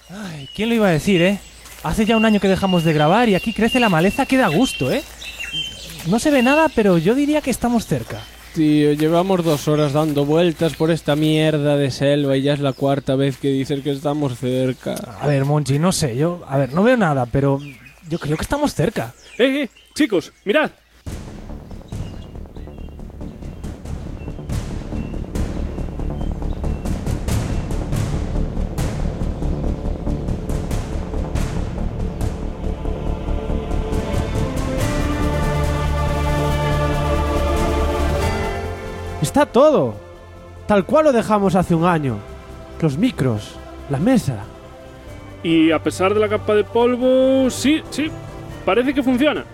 Ay, ¿quién lo iba a decir, eh? Hace ya un año que dejamos de grabar y aquí crece la maleza que da gusto, ¿eh? No se ve nada, pero yo diría que estamos cerca. Tío, llevamos 2 horas dando vueltas por esta mierda de selva y ya es la 4ª vez que dices que estamos cerca. A ver, Monchi, no sé, no veo nada, pero yo creo que estamos cerca. Chicos, mirad. Está todo, tal cual lo dejamos hace un año. Los micros, la mesa. Y a pesar de la capa de polvo, sí, parece que funciona.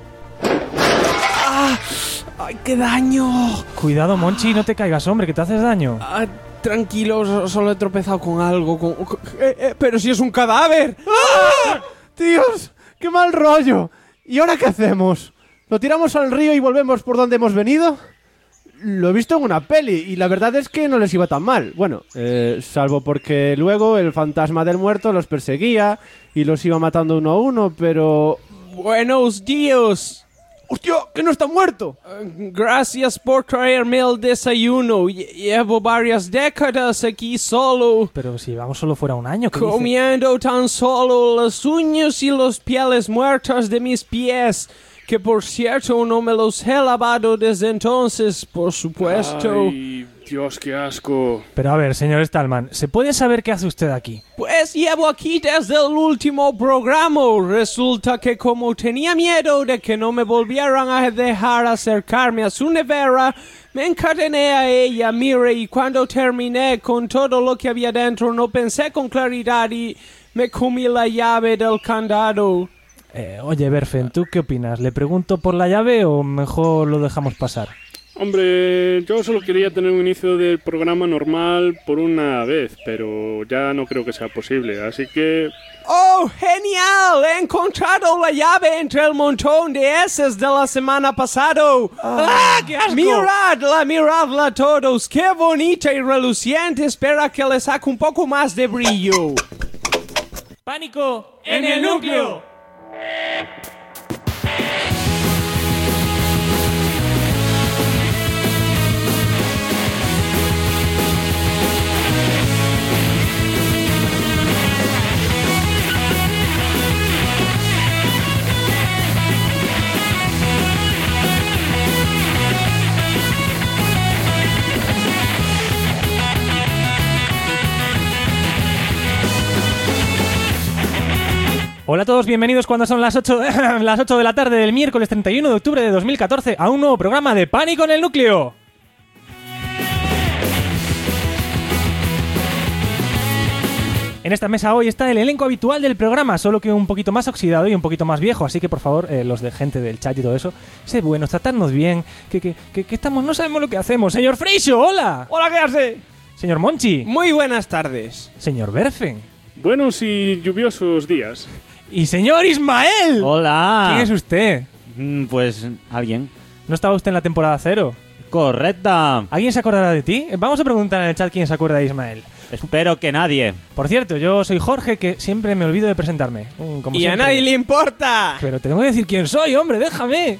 ¡Ay, qué daño! Cuidado, Monchi, no te caigas, hombre, que te haces daño. Tranquilo, solo he tropezado con algo. ¡Pero si es un cadáver! ¡Ah! ¡Dios! ¡Qué mal rollo! ¿Y ahora qué hacemos? ¿Lo tiramos al río y volvemos por donde hemos venido? Lo he visto en una peli y la verdad es que no les iba tan mal. Bueno, salvo porque luego el fantasma del muerto los perseguía y los iba matando uno a uno, pero... ¡Buenos días! ¡Hostia! ¡Que no está muerto! Gracias por traerme el desayuno. Llevo varias décadas aquí solo. Pero si vamos solo fuera un año, ¿qué dices? Comiendo tan solo las uñas y las pieles muertas de mis pies. Que por cierto no me los he lavado desde entonces, por supuesto. Ay, Dios, qué asco. Pero a ver, señor Stallman, ¿se puede saber qué hace usted aquí? Pues llevo aquí desde el último programa. Resulta que como tenía miedo de que no me volvieran a dejar acercarme a su nevera, me encadené a ella, mire, y cuando terminé con todo lo que había dentro no pensé con claridad y me comí la llave del candado. Oye, Berfen, ¿tú qué opinas? ¿Le pregunto por la llave o mejor lo dejamos pasar? Hombre, yo solo quería tener un inicio del programa normal por una vez, pero ya no creo que sea posible, así que... ¡Oh, genial! He encontrado la llave entre el montón de heces de la semana pasada. ¡Qué asco! Miradla todos. ¡Qué bonita y reluciente! Espera que le saque un poco más de brillo. ¡Pánico en el núcleo! Hola a todos, bienvenidos cuando son las 8 de la tarde del miércoles 31 de octubre de 2014 a un nuevo programa de Pánico en el Núcleo. En esta mesa hoy está el elenco habitual del programa, solo que un poquito más oxidado y un poquito más viejo, así que por favor, los de gente del chat y todo eso, sed buenos, tratadnos bien, que estamos, no sabemos lo que hacemos. Señor Freixo, hola. Hola, ¿qué hace? Señor Monchi. Muy buenas tardes. Señor Berfen. Buenos y lluviosos días. Y señor Ismael. Hola. ¿Quién es usted? Pues alguien. ¿No estaba usted en la temporada 0? Correcta. ¿Alguien se acordará de ti? Vamos a preguntar en el chat quién se acuerda de Ismael. Espero que nadie. Por cierto, yo soy Jorge, que siempre me olvido de presentarme. Como y siempre. a nadie le importa. Pero tengo que decir quién soy, hombre, déjame.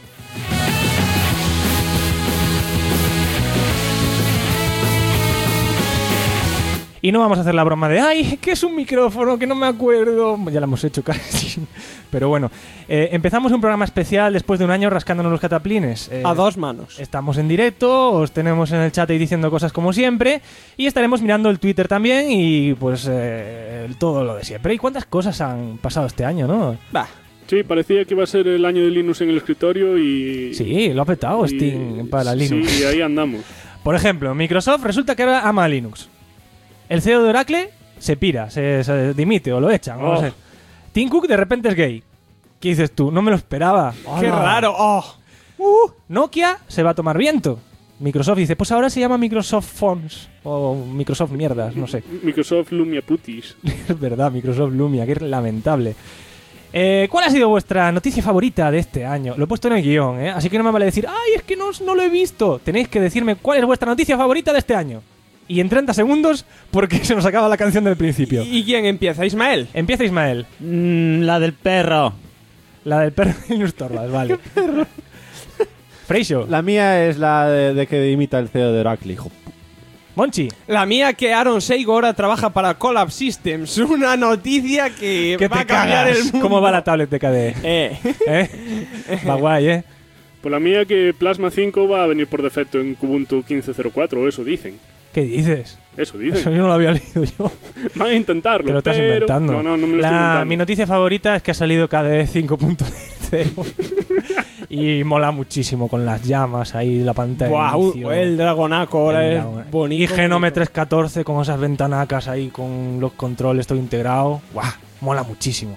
Y no vamos a hacer la broma de ¡ay, que es un micrófono, que no me acuerdo! Ya lo hemos hecho casi. Pero bueno, empezamos un programa especial después de un año rascándonos los cataplines. A 2 manos. Estamos en directo, os tenemos en el chat ahí diciendo cosas como siempre. Y estaremos mirando el Twitter también y pues todo lo de siempre. ¿Y cuántas cosas han pasado este año, no? Va. Sí, parecía que iba a ser el año de Linux en el escritorio y... Sí, lo ha petado Steam para Linux. Sí, ahí andamos. Por ejemplo, Microsoft resulta que ahora ama Linux. El CEO de Oracle se pira, se dimite o lo echan, no sé. Tim Cook de repente es gay. ¿Qué dices tú? No me lo esperaba. ¡Qué raro! Nokia se va a tomar viento. Microsoft dice, pues ahora se llama Microsoft Phones o Microsoft Mierdas, no sé. Microsoft Lumia Putis. Es verdad, Microsoft Lumia, que es lamentable. ¿Cuál ha sido vuestra noticia favorita de este año? Lo he puesto en el guión, así que no me vale decir, ¡ay, es que no lo he visto! Tenéis que decirme cuál es vuestra noticia favorita de este año. y en 30 segundos porque se nos acaba la canción del principio. ¿Y quién empieza? ¿Ismael? Empieza Ismael. La del perro. La del perro de Linus Torvalds, vale. Freixo. La mía es la de que imita el CEO de Oracle, hijo. Monchi. La mía que Aaron Seigo ahora trabaja para Collab Systems. Una noticia que Que va te a cambiar cagas. el mundo. ¿Cómo va la tablet de KDE? ¿Eh? Va guay, ¿eh? Pues la mía que Plasma 5 va a venir por defecto en Ubuntu 15.04, eso dicen. ¿Qué dices? Eso Eso dicen. yo no lo había leído yo. Van a intentarlo, Te lo estás pero... inventando. No me lo estoy inventando. Mi noticia favorita es que ha salido KDE 5.0 y mola muchísimo con las llamas ahí, la pantalla. de Wow, inicio. el Dragonaco ahora El es Dragon- bonito. Y Genome 314 con esas ventanacas ahí con los controles todo integrado. ¡Guau! Mola muchísimo.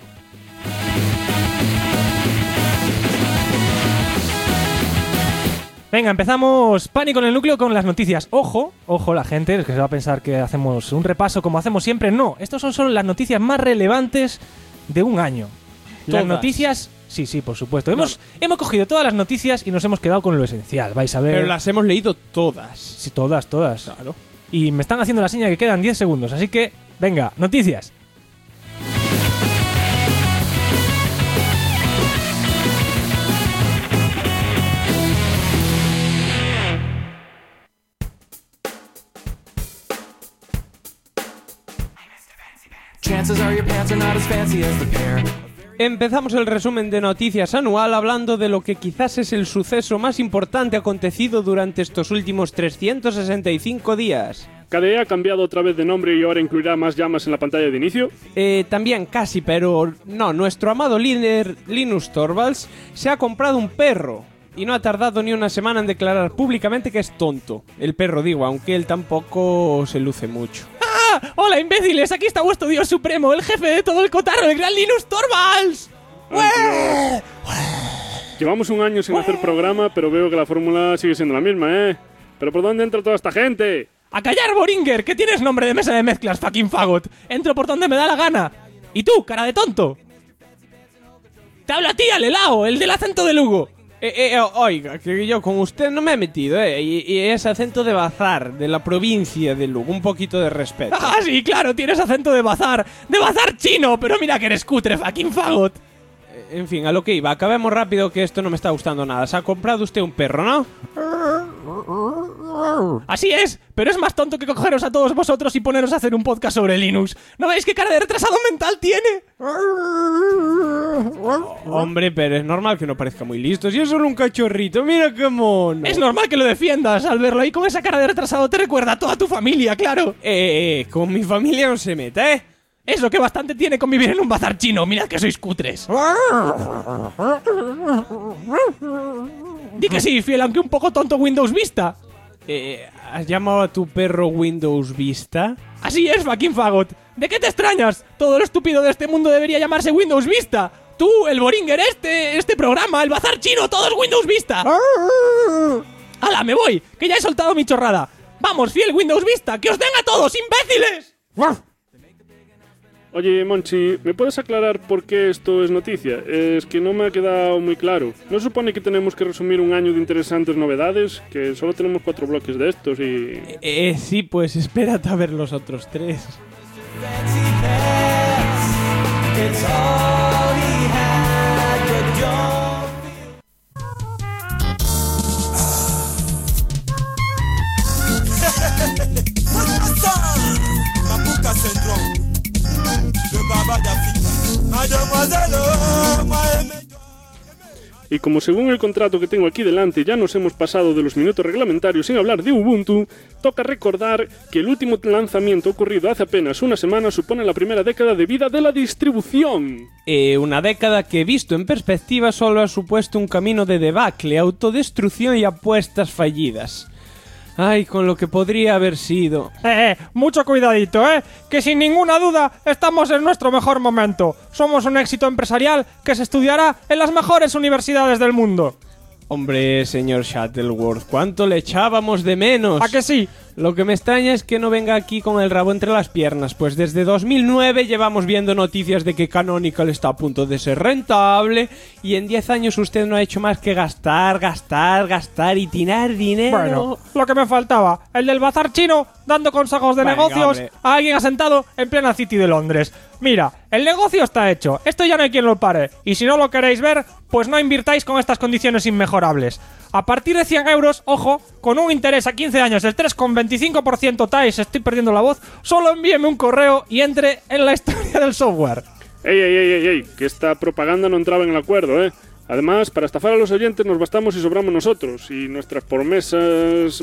Venga, empezamos Pánico en el núcleo con las noticias. Ojo, la gente, es que se va a pensar que hacemos un repaso como hacemos siempre. No, estos son solo las noticias más relevantes de un año. Las Todas. noticias, sí, por supuesto. Hemos cogido todas las noticias y nos hemos quedado con lo esencial. Vais a ver. Pero las hemos leído todas. Sí, todas. Claro. Y me están haciendo la seña que quedan 10 segundos, así que, venga, noticias. Chances are your pants are not as fancy as the pair. Empezamos el resumen de noticias anual hablando de lo que quizás es el suceso más importante acontecido durante estos últimos 365 días. KDE ha cambiado otra vez de nombre y ahora incluirá más llamas en la pantalla de inicio. También casi, pero no, nuestro amado líder Linus Torvalds se ha comprado un perro y no ha tardado ni una semana en declarar públicamente que es tonto. El perro, digo, aunque él tampoco se luce mucho. ¡Hola, imbéciles! Aquí está vuestro dios supremo, el jefe de todo el cotarro, el gran Linus Torvalds. Llevamos un año sin hacer programa, pero veo que la fórmula sigue siendo la misma, ¿eh? ¿Pero por dónde entra toda esta gente? ¡A callar, Boringer! Que tienes nombre de mesa de mezclas, fucking fagot. Entro por donde me da la gana. ¿Y tú, cara de tonto? Te habla a ti, al helado, el del acento de Lugo. Oiga, que yo con usted no me he metido, y ese acento de Bazar, de la provincia de Lugo, un poquito de respeto. Ah, sí, claro, tienes acento de bazar chino, pero mira que eres cutre, fucking fagot. En fin, a lo que iba, acabemos rápido que esto no me está gustando nada. Se ha comprado usted un perro, ¿no? Así es, pero es más tonto que cogeros a todos vosotros y poneros a hacer un podcast sobre Linux. ¿No veis qué cara de retrasado mental tiene? Hombre, pero es normal que no parezca muy listo. Si es solo un cachorrito, mira qué mono. Es normal que lo defiendas. Al verlo ahí con esa cara de retrasado te recuerda a toda tu familia, claro. Con mi familia no se meta, ¿eh? Es lo que bastante tiene convivir en un bazar chino. Mirad que sois cutres. Di que sí, fiel, aunque un poco tonto Windows Vista. ¿Has llamado a tu perro Windows Vista? Así es, fucking fagot. ¿De qué te extrañas? Todo lo estúpido de este mundo debería llamarse Windows Vista. Tú, el Boringer este programa, el bazar chino, todo es Windows Vista. ¡Hala, me voy! Que ya he soltado mi chorrada. Vamos, fiel Windows Vista, que os den a todos, imbéciles. Oye, Monchi, ¿me puedes aclarar por qué esto es noticia? Es que no me ha quedado muy claro. ¿No se supone que tenemos que resumir un año de interesantes novedades? Que solo tenemos 4 bloques de estos y... Sí, pues espérate a ver los otros 3. Fancy pants. It's all he had, but don't Mapuka syndrome. Le baba d'Afrique. Mademoiselle, Y como según el contrato que tengo aquí delante ya nos hemos pasado de los minutos reglamentarios sin hablar de Ubuntu, toca recordar que el último lanzamiento ocurrido hace apenas una semana supone la primera década de vida de la distribución. Una década que, visto en perspectiva, solo ha supuesto un camino de debacle, autodestrucción y apuestas fallidas. Ay, con lo que podría haber sido. Mucho cuidadito, que sin ninguna duda estamos en nuestro mejor momento. Somos un éxito empresarial que se estudiará en las mejores universidades del mundo. Hombre, señor Shuttleworth, ¿cuánto le echábamos de menos? ¿A que sí? Lo que me extraña es que no venga aquí con el rabo entre las piernas, pues desde 2009 llevamos viendo noticias de que Canonical está a punto de ser rentable y en 10 años usted no ha hecho más que gastar y tirar dinero. Bueno, lo que me faltaba, el del bazar chino dando consejos de Venga, negocios hombre. a alguien asentado en plena City de Londres. Mira, el negocio está hecho, esto ya no hay quien lo pare, y si no lo queréis ver, pues no invirtáis con estas condiciones inmejorables. A partir de 100 euros, ojo, con un interés a 15 años del 3,25% TAES, estoy perdiendo la voz, solo envíeme un correo y entre en la historia del software. Ey, que esta propaganda no entraba en el acuerdo, ¿eh? Además, para estafar a los oyentes nos bastamos y sobramos nosotros, y nuestras promesas...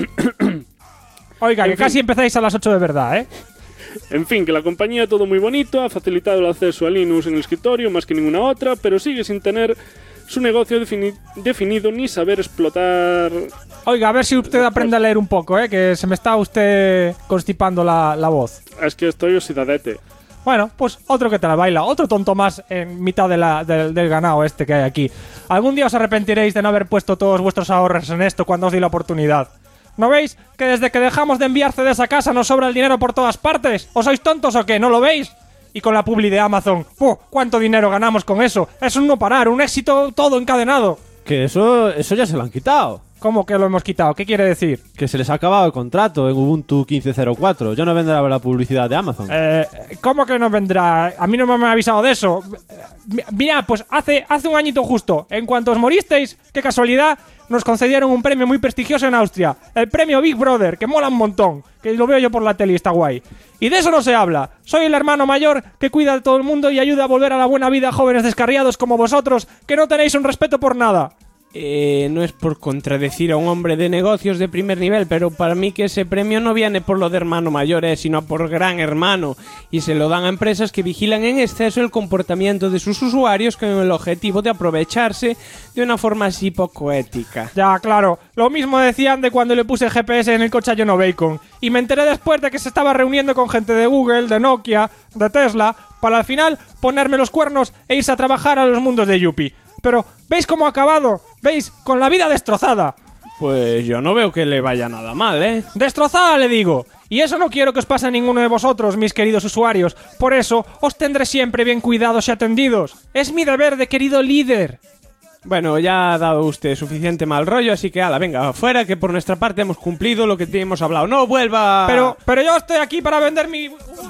Oiga, En que fin. casi empezáis a las 8 de verdad, ¿eh? En fin, que la compañía todo muy bonito, ha facilitado el acceso a Linux en el escritorio más que ninguna otra, pero sigue sin tener su negocio definido ni saber explotar... Oiga, a ver si usted aprende a leer un poco, que se me está usted constipando la voz. Es que estoy oxidadete. Bueno, pues otro que te la baila, otro tonto más en mitad del ganado este que hay aquí. Algún día os arrepentiréis de no haber puesto todos vuestros ahorros en esto cuando os di la oportunidad. ¿No veis que desde que dejamos de enviar CDs a casa nos sobra el dinero por todas partes? ¿O sois tontos o qué? ¿No lo veis? Y con la publi de Amazon, ¿cuánto dinero ganamos con eso? Es un no parar, un éxito todo encadenado. Que eso ya se lo han quitado. ¿Cómo que lo hemos quitado? ¿Qué quiere decir? Que se les ha acabado el contrato en Ubuntu 15.04. Ya no vendrá la publicidad de Amazon. ¿Cómo que no vendrá? A mí no me han avisado de eso. Mira, pues hace un añito justo, en cuanto os moristeis, qué casualidad, nos concedieron un premio muy prestigioso en Austria. El premio Big Brother, que mola un montón. Que lo veo yo por la tele y está guay. Y de eso no se habla. Soy el hermano mayor que cuida de todo el mundo y ayuda a volver a la buena vida a jóvenes descarriados como vosotros, que no tenéis un respeto por nada. No es por contradecir a un hombre de negocios de primer nivel, pero para mí que ese premio no viene por lo de hermano mayor, sino por gran hermano, y se lo dan a empresas que vigilan en exceso el comportamiento de sus usuarios con el objetivo de aprovecharse de una forma así poco ética. Ya, claro. Lo mismo decían de cuando le puse GPS en el coche a John Bacon. Y me enteré después de que se estaba reuniendo con gente de Google, de Nokia, de Tesla, para al final ponerme los cuernos e irse a trabajar a los mundos de Yuppie. Pero, ¿veis cómo ha acabado? ¿Veis? Con la vida destrozada. Pues yo no veo que le vaya nada mal, ¿eh? ¡Destrozada, le digo! Y eso no quiero que os pase a ninguno de vosotros, mis queridos usuarios. Por eso, os tendré siempre bien cuidados y atendidos. Es mi deber de querido líder. Bueno, ya ha dado usted suficiente mal rollo, así que ala, venga, fuera, que por nuestra parte hemos cumplido lo que hemos hablado. ¡No vuelva! Pero yo estoy aquí para vender mi...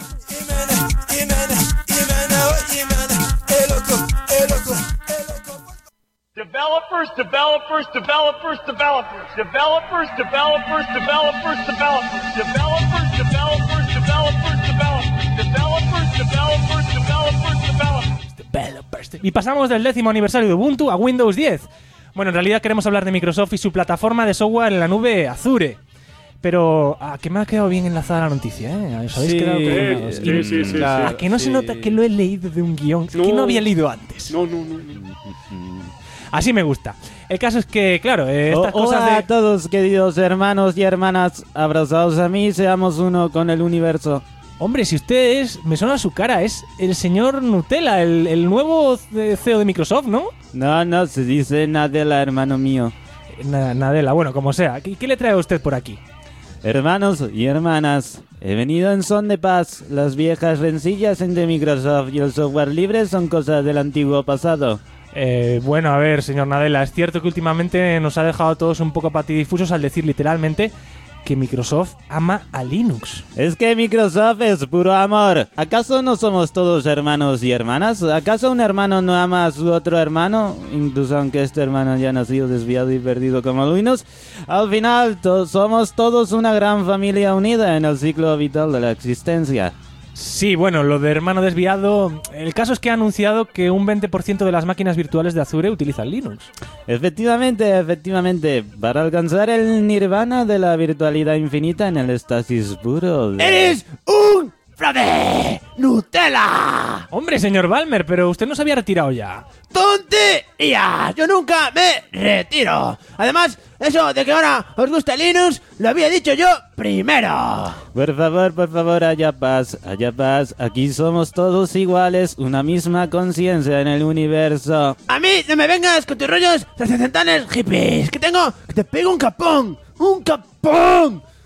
Developers, developers, developers, developers. Developers, developers, developers, developers. Developers, developers, developers, developers. Developers, developers, developers, developers. Y pasamos del 10º aniversario de Ubuntu a Windows 10. Bueno, en realidad queremos hablar de Microsoft y su plataforma de software en la nube Azure. Pero a que me ha quedado bien enlazada la noticia, ¿eh? ¿Os habéis Sí, quedado con sí. A que no se nota que lo he leído de un guión. Es que no había leído antes. No. Así me gusta. El caso es que, claro, estas cosas Hola de... a todos, queridos hermanos y hermanas, abrazados a mí, seamos uno con el universo. Hombre, si usted es... Me suena su cara, es el señor Nutella, el nuevo CEO de Microsoft, ¿no? No, se dice Nadella, hermano mío. Nadella, bueno, como sea. ¿Qué le trae a usted por aquí? Hermanos y hermanas, he venido en son de paz. Las viejas rencillas entre Microsoft y el software libre son cosas del antiguo pasado. Bueno, a ver, señor Nadella, es cierto que últimamente nos ha dejado a todos un poco patidifusos al decir literalmente que Microsoft ama a Linux. Es que Microsoft es puro amor. ¿Acaso no somos todos hermanos y hermanas? ¿Acaso un hermano no ama a su otro hermano? Incluso aunque este hermano haya nacido desviado y perdido como Linux. Al final, somos todos una gran familia unida en el ciclo vital de la existencia. Sí, bueno, lo de hermano desviado... El caso es que ha anunciado que un 20% de las máquinas virtuales de Azure utilizan Linux. Efectivamente, para alcanzar el nirvana de la virtualidad infinita en el estasis puro. ¡Eres un fraude! ¡Nutella! Hombre, señor Balmer, pero usted no se había retirado ya. ¡Tontería! ¡Yo nunca me retiro! Además, eso de que ahora os gusta Linux, lo había dicho yo primero. Por favor, haya paz. Aquí somos todos iguales, una misma conciencia en el universo. A mí no me vengas con tus rollos trascendentales hippies, que te pego un capón. ¡Un capón!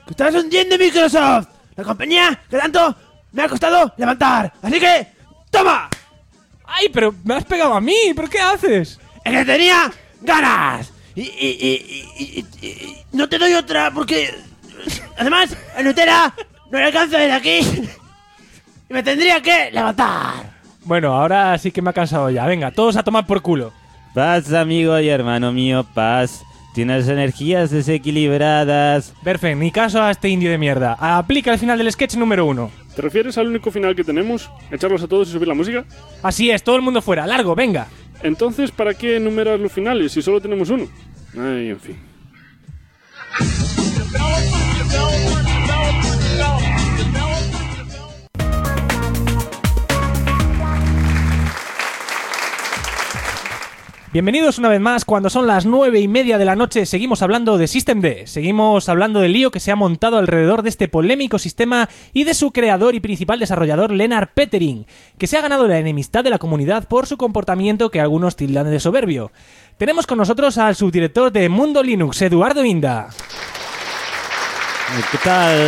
¡Que estás hundiendo Microsoft! La compañía que tanto me ha costado levantar. Así que, ¡toma! ¡Ay, pero me has pegado a mí! ¿Pero qué haces? ¡Es que tenía ganas! Y no te doy otra porque... Además, el Nutella no le alcanza desde aquí. Y me tendría que levantar. Bueno, ahora sí que me ha cansado ya. Venga, todos a tomar por culo. Paz, amigo y hermano mío, paz. Tienes energías desequilibradas. Berfen, ni caso a este indio de mierda. Aplica el final del sketch número 1. ¿Te refieres al único final que tenemos? ¿Echarlos a todos y subir la música? Así es, todo el mundo fuera. Largo, venga. Entonces, ¿para qué enumerar los finales si solo tenemos uno? Ay, en fin. Bienvenidos una vez más. Cuando son las 9:30 de la noche seguimos hablando de System D. Seguimos hablando del lío que se ha montado alrededor de este polémico sistema y de su creador y principal desarrollador, Lennart Pettering, que se ha ganado la enemistad de la comunidad por su comportamiento que algunos tildan de soberbio. Tenemos con nosotros al subdirector de Mundo Linux, Eduardo Inda. ¿Qué tal?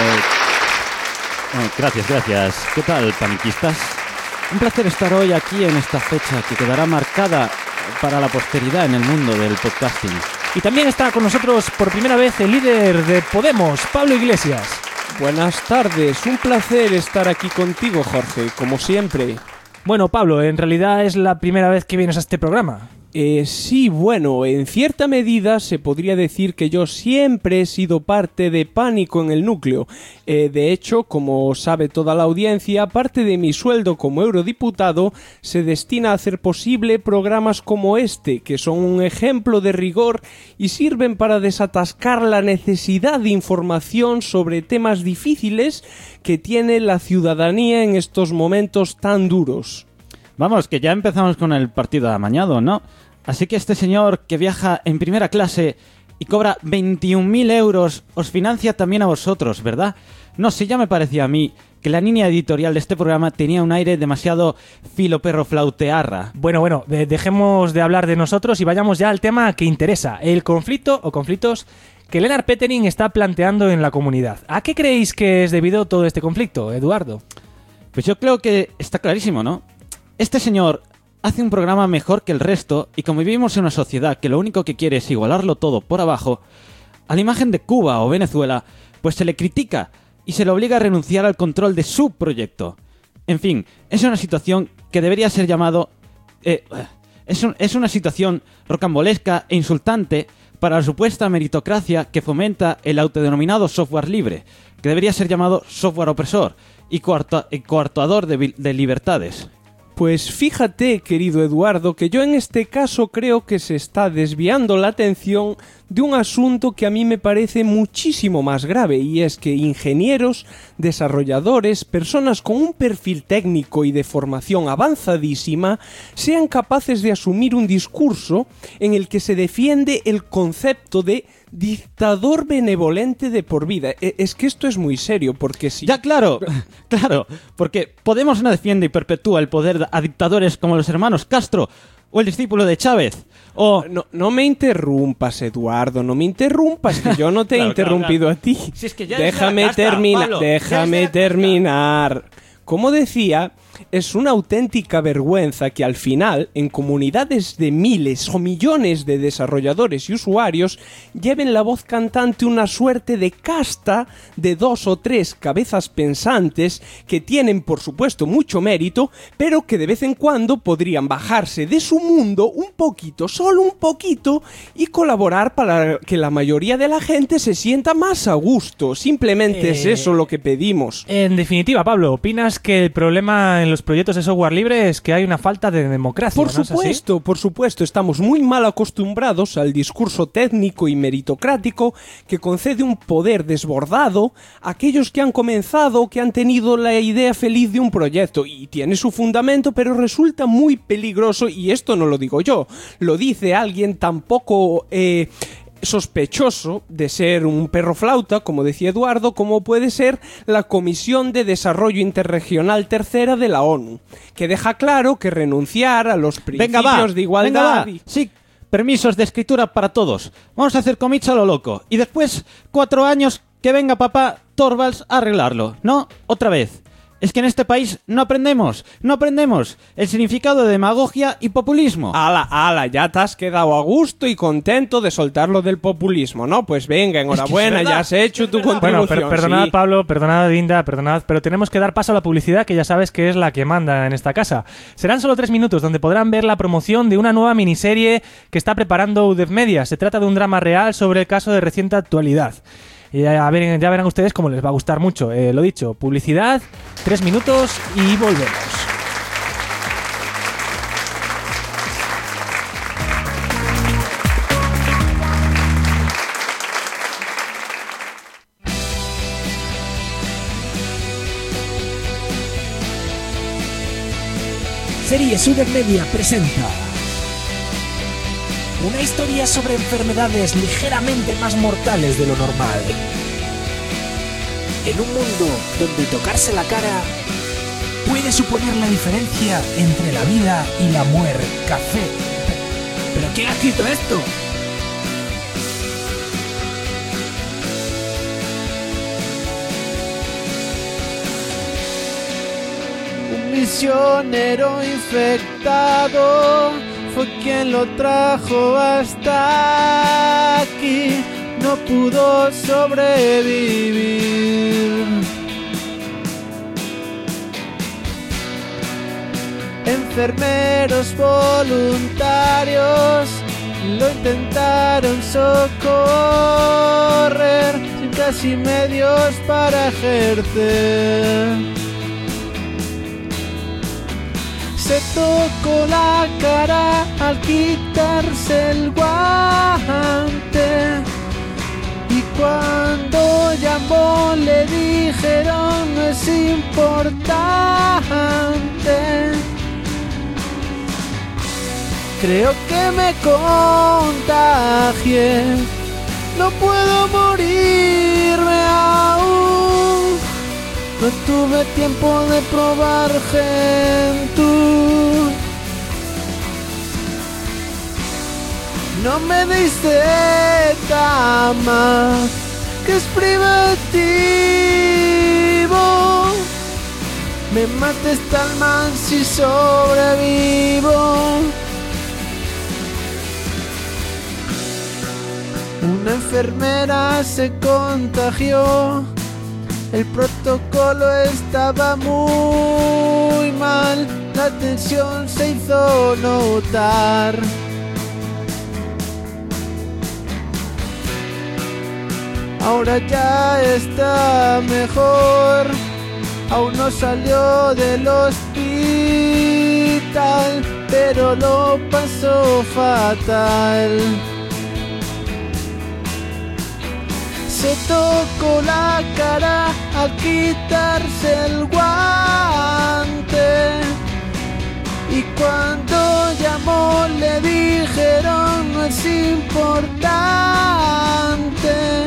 Gracias. ¿Qué tal, paniquistas? Un placer estar hoy aquí en esta fecha que quedará marcada para la posteridad en el mundo del podcasting. Y también está con nosotros por primera vez el líder de Podemos, Pablo Iglesias. Buenas tardes, un placer estar aquí contigo, Jorge, como siempre. Bueno, Pablo, en realidad es la primera vez que vienes a este programa. Sí, bueno, en cierta medida se podría decir que yo siempre he sido parte de Pánico en el Núcleo. De hecho, como sabe toda la audiencia, parte de mi sueldo como eurodiputado se destina a hacer posible programas como este, que son un ejemplo de rigor y sirven para desatascar la necesidad de información sobre temas difíciles que tiene la ciudadanía en estos momentos tan duros. Vamos, que ya empezamos con el partido amañado, ¿no? Así que este señor que viaja en primera clase y cobra 21.000 euros os financia también a vosotros, ¿verdad? No, sí, ya me parecía a mí que la línea editorial de este programa tenía un aire demasiado filoperroflautearra. Bueno, dejemos de hablar de nosotros y vayamos ya al tema que interesa, el conflicto o conflictos que Lennart Pettering está planteando en la comunidad. ¿A qué creéis que es debido todo este conflicto, Eduardo? Pues yo creo que está clarísimo, ¿no? Este señor hace un programa mejor que el resto y como vivimos en una sociedad que lo único que quiere es igualarlo todo por abajo, a la imagen de Cuba o Venezuela, pues se le critica y se le obliga a renunciar al control de su proyecto. En fin, es una situación que debería ser llamado... es una situación rocambolesca e insultante para la supuesta meritocracia que fomenta el autodenominado software libre, que debería ser llamado software opresor y coartador de libertades. Pues fíjate, querido Eduardo, que yo en este caso creo que se está desviando la atención de un asunto que a mí me parece muchísimo más grave, y es que ingenieros, desarrolladores, personas con un perfil técnico y de formación avanzadísima sean capaces de asumir un discurso en el que se defiende el concepto de dictador benevolente de por vida. Es que esto es muy serio, porque si... Ya, claro, porque Podemos no defiende y perpetúa el poder a dictadores como los hermanos Castro o el discípulo de Chávez, o... No me interrumpas, Eduardo, no me interrumpas, que yo no te he interrumpido a ti. Si es que ya déjame terminar. Como decía, es una auténtica vergüenza que al final, en comunidades de miles o millones de desarrolladores y usuarios, lleven la voz cantante una suerte de casta de 2 o 3 cabezas pensantes que tienen, por supuesto, mucho mérito, pero que de vez en cuando podrían bajarse de su mundo un poquito, solo un poquito, y colaborar para que la mayoría de la gente se sienta más a gusto. Simplemente es eso lo que pedimos. En definitiva, Pablo, ¿opinas que el problema en los proyectos de software libre es que hay una falta de democracia? Por supuesto, estamos muy mal acostumbrados al discurso técnico y meritocrático que concede un poder desbordado a aquellos que han comenzado, que han tenido la idea feliz de un proyecto, y tiene su fundamento, pero resulta muy peligroso, y esto no lo digo yo, lo dice alguien tan poco... sospechoso de ser un perro flauta, como decía Eduardo, como puede ser la Comisión de Desarrollo Interregional Tercera de la ONU, que deja claro que renunciar a los principios de igualdad... Sí, permisos de escritura para todos. Vamos a hacer commits a lo loco. Y después, 4 años Que venga papá Torvalds a arreglarlo. No, otra vez. Es que en este país no aprendemos el significado de demagogia y populismo. Ala, ya te has quedado a gusto y contento de soltar lo del populismo, ¿no? Pues venga, enhorabuena, ya has hecho tu contribución. Bueno, perdonad, sí. Pablo, perdonad, Linda, perdonad, pero tenemos que dar paso a la publicidad, que ya sabes que es la que manda en esta casa. Serán solo 3 minutos donde podrán ver la promoción de una nueva miniserie que está preparando UDEV Media. Se trata de un drama real sobre el caso de reciente actualidad. Y ya verán ustedes cómo les va a gustar mucho. Lo dicho, publicidad, 3 minutos y volvemos. Series UDEV Media presenta una historia sobre enfermedades ligeramente más mortales de lo normal. En un mundo donde tocarse la cara puede suponer la diferencia entre la vida y la muerte. Café. ¿Pero quién ha escrito esto? Un misionero infectado fue quien lo trajo hasta aquí. No pudo sobrevivir. Enfermeros voluntarios lo intentaron socorrer sin casi medios para ejercer. Se tocó la cara al quitarse el guante y cuando llamó le dijeron no es importante. Creo que me contagié, no puedo morirme aún. No tuve tiempo de probar Gentoo. No me deis Tama, que es privativo. Me mates tal man si sobrevivo. Una enfermera se contagió. El protocolo estaba muy mal, la tensión se hizo notar. Ahora ya está mejor, aún no salió del hospital, pero lo pasó fatal. Se tocó la cara al quitarse el guante y cuando llamó le dijeron no es importante.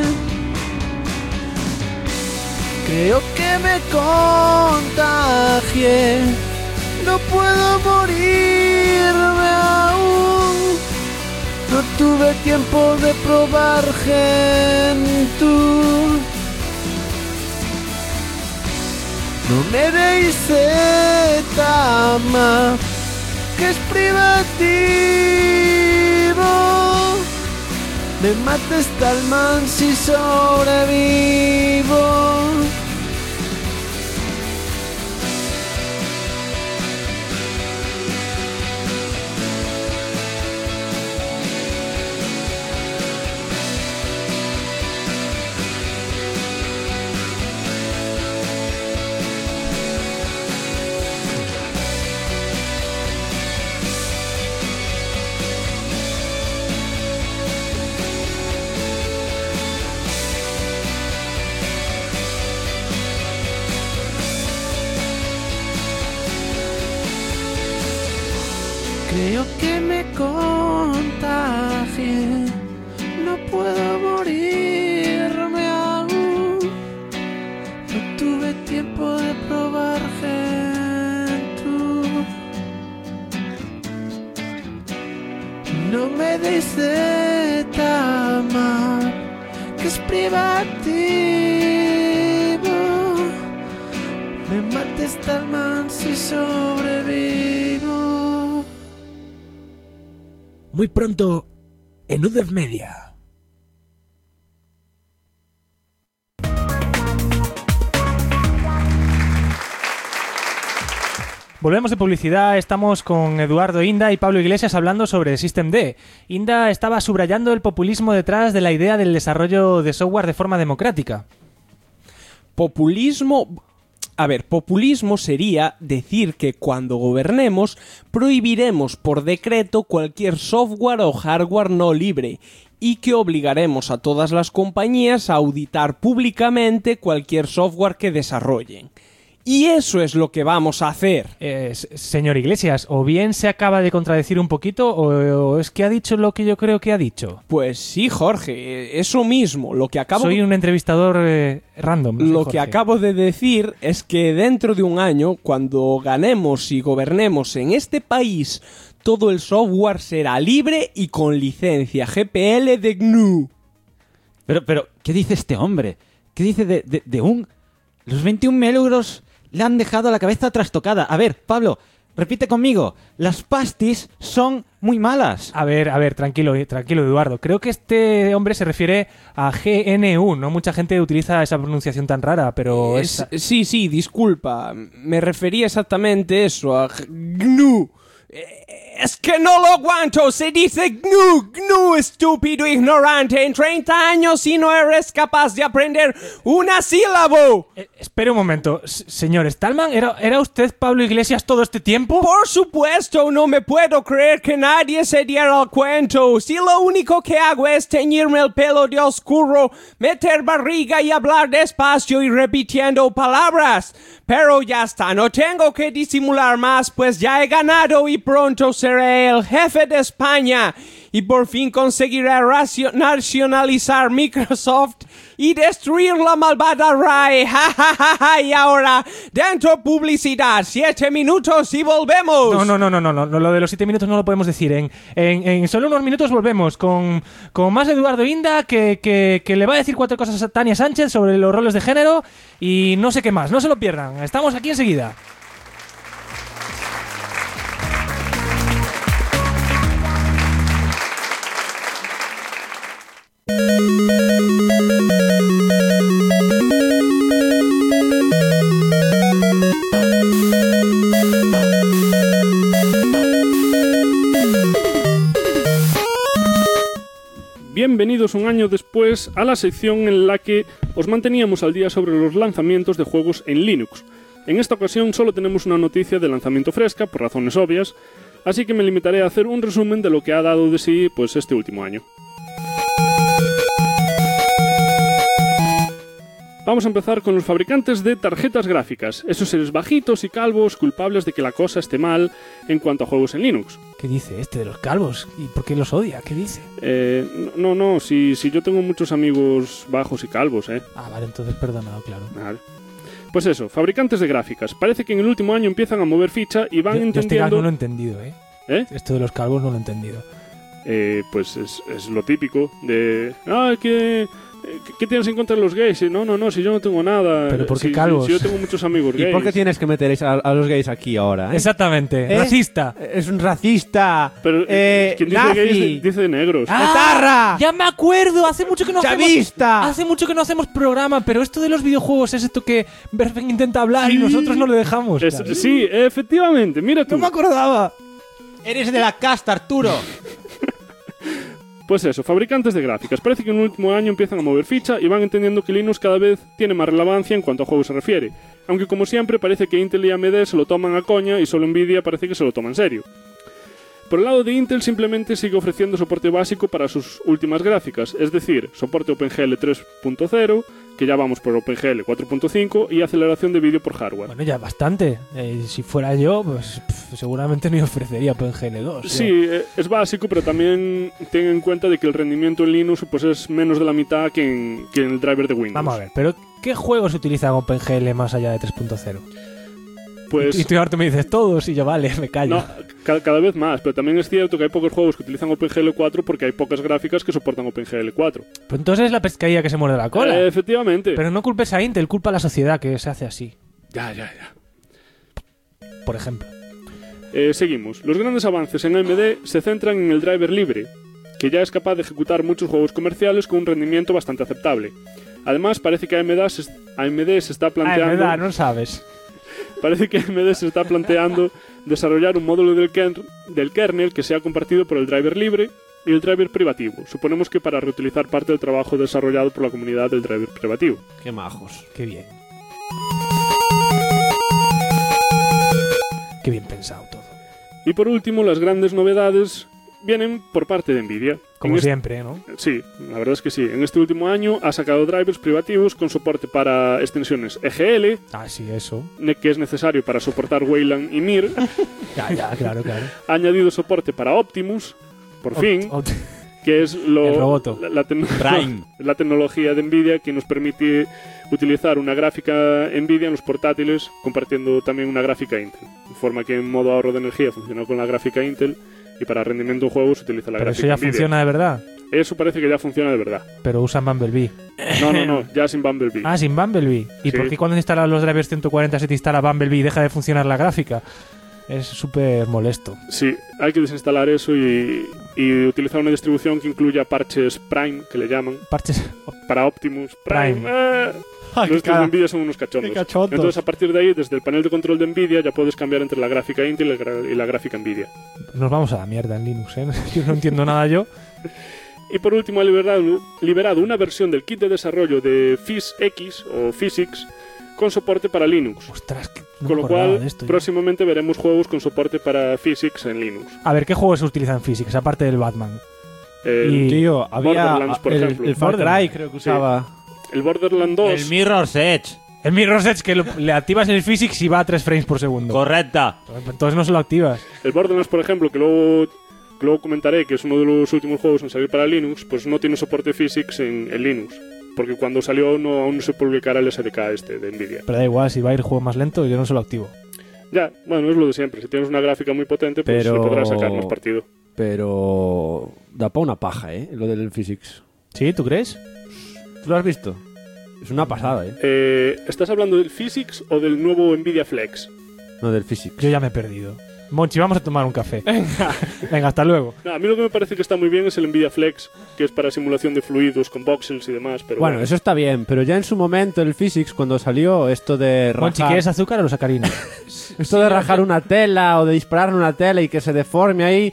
Creo que me contagié, no puedo morirme aún. No tuve tiempo de probar Gentoo. No me deis Tama, que es privativo. Me mates tal man si sobrevivo. Creo que me contagié, no puedo morirme aún. No tuve tiempo de probar Gentoo. No me deis Tama, que es privativo. Me mates Talman si sobrevivo. Muy pronto en UDEV Media. Volvemos de publicidad, estamos con Eduardo Inda y Pablo Iglesias hablando sobre System D. Inda estaba subrayando el populismo detrás de la idea del desarrollo de software de forma democrática. Populismo sería decir que cuando gobernemos prohibiremos por decreto cualquier software o hardware no libre y que obligaremos a todas las compañías a auditar públicamente cualquier software que desarrollen. Y eso es lo que vamos a hacer. Señor Iglesias, o bien se acaba de contradecir un poquito o es que ha dicho lo que yo creo que ha dicho. Pues sí, Jorge, eso mismo. Soy un entrevistador random. Lo Jorge. que acabo de decir es que dentro de un año, cuando ganemos y gobernemos en este país, todo el software será libre y con licencia GPL de GNU. Pero, ¿qué dice este hombre? ¿Qué dice de un...? Los 21.000 euros le han dejado la cabeza trastocada. A ver, Pablo, repite conmigo. Las pastis son muy malas. A ver, tranquilo, Eduardo. Creo que este hombre se refiere a GNU. No mucha gente utiliza esa pronunciación tan rara, pero Sí, disculpa. Me refería exactamente a eso, a GNU. Es que no lo aguanto, se dice GNU, estúpido ignorante, en 30 años y no eres capaz de aprender una sílaba. Espere un momento, señor Stallman, ¿era usted Pablo Iglesias todo este tiempo? Por supuesto, no me puedo creer que nadie se diera el cuento. Si lo único que hago es teñirme el pelo de oscuro, meter barriga y hablar despacio y repitiendo palabras. Pero ya está, no tengo que disimular más, pues ya he ganado y pronto seré el jefe de España. Y por fin conseguiré nacionalizar Microsoft y destruir la malvada RAE. ¡Ja, ja, ja, ja! Y ahora, dentro publicidad, 7 minutos y volvemos. No, lo de los 7 minutos no lo podemos decir. En solo unos minutos volvemos con más Eduardo Inda, que le va a decir 4 cosas a Tania Sánchez sobre los roles de género y no sé qué más. No se lo pierdan. Estamos aquí enseguida. Bienvenidos un año después a la sección en la que os manteníamos al día sobre los lanzamientos de juegos en Linux. En esta ocasión solo tenemos una noticia de lanzamiento fresca, por razones obvias, así que me limitaré a hacer un resumen de lo que ha dado de sí pues este último año. Vamos a empezar con los fabricantes de tarjetas gráficas, esos seres bajitos y calvos culpables de que la cosa esté mal en cuanto a juegos en Linux. ¿Qué dice este de los calvos? ¿Y por qué los odia? ¿Qué dice? No, si yo tengo muchos amigos bajos y calvos, Ah, vale, entonces perdonado, claro. Vale. Pues eso, fabricantes de gráficas. Parece que en el último año empiezan a mover ficha y van entendiendo... Este no lo he entendido, ¿Eh? Esto de los calvos no lo he entendido. Pues es lo típico de... ¿Qué tienes en contra de los gays? No, si yo no tengo nada. ¿Pero por qué calvos? Si yo tengo muchos amigos gays. ¿Y por qué tienes que meter a los gays aquí ahora? Exactamente, racista. Es un racista. Pero quien dice nazi. gays dice negros. ¡Etarra! Ya me acuerdo, hace mucho que no ¡Chavista! Hace mucho que no hacemos programa, pero esto de los videojuegos es esto que Berfen intenta hablar y nosotros no le dejamos. Claro. Sí, efectivamente, mira tú. No me acordaba. Eres de la casta, Arturo. Pues eso, fabricantes de gráficas. Parece que en el último año empiezan a mover ficha y van entendiendo que Linux cada vez tiene más relevancia en cuanto a juegos se refiere. Aunque como siempre parece que Intel y AMD se lo toman a coña y solo Nvidia parece que se lo toma en serio. Por el lado de Intel simplemente sigue ofreciendo soporte básico para sus últimas gráficas, es decir, soporte OpenGL 3.0, que ya vamos por OpenGL 4.5 y aceleración de vídeo por hardware. Bueno, ya bastante. Si fuera yo, pues seguramente me ofrecería OpenGL 2. Sí, es básico, pero también ten en cuenta de que el rendimiento en Linux pues es menos de la mitad que en el driver de Windows. Vamos a ver, pero ¿qué juegos se utilizan OpenGL más allá de 3.0? Pues, y tú ahora me dices todos y yo vale, me callo. No, cada vez más, pero también es cierto que hay pocos juegos que utilizan OpenGL 4 porque hay pocas gráficas que soportan OpenGL 4. Pero entonces es la pescadilla que se muerde la cola. Efectivamente. Pero no culpes a Intel, culpa a la sociedad que se hace así. Ya. Por ejemplo. Seguimos. Los grandes avances en AMD se centran en el driver libre, que ya es capaz de ejecutar muchos juegos comerciales con un rendimiento bastante aceptable. Además, parece que AMD se está planteando... AMD, no sabes. Parece que AMD se está planteando desarrollar un módulo del kernel que sea compartido por el driver libre y el driver privativo. Suponemos que para reutilizar parte del trabajo desarrollado por la comunidad del driver privativo. Qué majos. Qué bien. Qué bien pensado todo. Y por último, las grandes novedades vienen por parte de Nvidia. Como siempre, ¿no? Sí, la verdad es que sí. En este último año ha sacado drivers privativos con soporte para extensiones EGL, Ah, sí, eso. que es necesario para soportar Wayland y Mir. Ya, claro. Ha añadido soporte para Optimus, por fin, que es El roboto. la tecnología de Nvidia que nos permite utilizar una gráfica Nvidia en los portátiles compartiendo también una gráfica Intel. De forma que en modo ahorro de energía funciona con la gráfica Intel y para rendimiento de juegos se utiliza la Pero gráfica eso ya Nvidia. funciona de verdad. Eso parece que ya funciona de verdad. Pero usan Bumblebee. No, ya sin Bumblebee. Ah, sin Bumblebee. ¿Y Sí. por qué cuando instalas los drivers 140 se te instala Bumblebee y deja de funcionar la gráfica? Es súper molesto. Sí, hay que desinstalar eso y utilizar una distribución que incluya parches Prime, que le llaman, Parches. para Optimus Prime. Prime. Los de Nvidia son unos cachondos. Qué cachondos. Entonces, a partir de ahí, desde el panel de control de Nvidia, ya puedes cambiar entre la gráfica Intel y la gráfica Nvidia. Nos vamos a la mierda en Linux, ¿eh? Yo no entiendo nada yo. Y por último, ha liberado una versión del kit de desarrollo de PhysX o Physics con soporte para Linux. Ostras, no Con me lo acordaba cual, de esto. próximamente veremos juegos con soporte para Physics en Linux. A ver, ¿qué juegos se utilizan en Physics, aparte del Batman? El, Tío, había Borderlands, por ejemplo. el Far Cry Borderlands. creo que usaba. el Borderlands 2... El Mirror's Edge. El Mirror's Edge, que le activas en el Physics y va a 3 frames por segundo. Correcta. Entonces no se lo activas. El Borderlands, por ejemplo, que luego comentaré, que es uno de los últimos juegos en salir para Linux, pues no tiene soporte Physics en Linux. Porque cuando salió aún no se publicará el SDK de Nvidia. Pero da igual, si va a ir juego más lento, yo no se lo activo. Ya, bueno, es lo de siempre. Si tienes una gráfica muy potente, pues Pero- le podrás sacar más partido. Pero da pa' una paja, lo del Physics. ¿Sí? ¿Tú crees? ¿Tú lo has visto? Es una pasada, ¿eh? ¿Estás hablando del Physics o del nuevo Nvidia Flex? No, del Physics. Yo ya me he perdido. Monchi, vamos a tomar un café. Venga, hasta luego. No, a mí lo que me parece que está muy bien es el Nvidia Flex, que es para simulación de fluidos con voxels y demás. Pero Bueno, eso está bien, pero ya en su momento el Physics, cuando salió esto de Monchi, rajar, ¿quieres azúcar o sacarina? esto de rajar una tela o de disparar una tela y que se deforme ahí...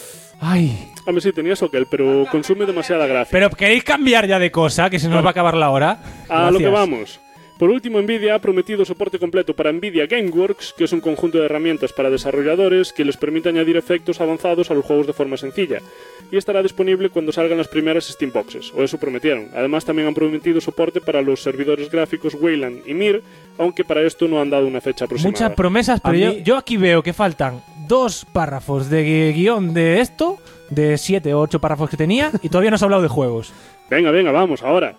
Ay, A mí sí, tenía Socket, pero consume demasiada gráfica. Pero ¿queréis cambiar ya de cosa? Que se nos va a acabar la hora. A lo que Gracias. vamos. Por último, Nvidia ha prometido soporte completo para Nvidia GameWorks, que es un conjunto de herramientas para desarrolladores que les permite añadir efectos avanzados a los juegos de forma sencilla, y estará disponible cuando salgan las primeras Steamboxes, o eso prometieron. Además, también han prometido soporte para los servidores gráficos Wayland y Mir, aunque para esto no han dado una fecha aproximada. Muchas promesas, pero A mí- yo aquí veo que faltan 2 párrafos de guión de esto, de 7 o 8 párrafos que tenía, y todavía no has hablado de juegos. Venga, vamos, ahora.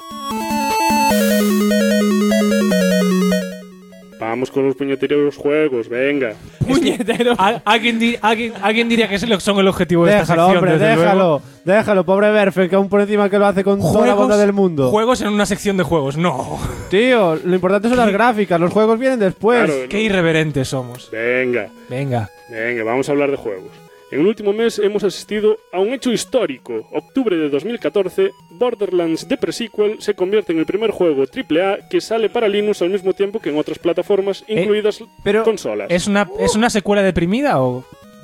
Vamos con los puñeteros juegos, venga. Puñetero. Alguien diría que son el objetivo de esta déjalo, sección, hombre, desde luego. déjalo, pobre Berfe, que aún por encima que lo hace con toda la bondad del mundo. Juegos en una sección de juegos, no. Tío, lo importante son las gráficas, los juegos vienen después. Claro, Qué irreverentes somos. Venga, Venga. vamos a hablar de juegos. En el último mes hemos asistido a un hecho histórico. Octubre de 2014, Borderlands The Pre-Sequel se convierte en el primer juego AAA que sale para Linux al mismo tiempo que en otras plataformas, incluidas pero consolas. ¿Es una secuela deprimida o...?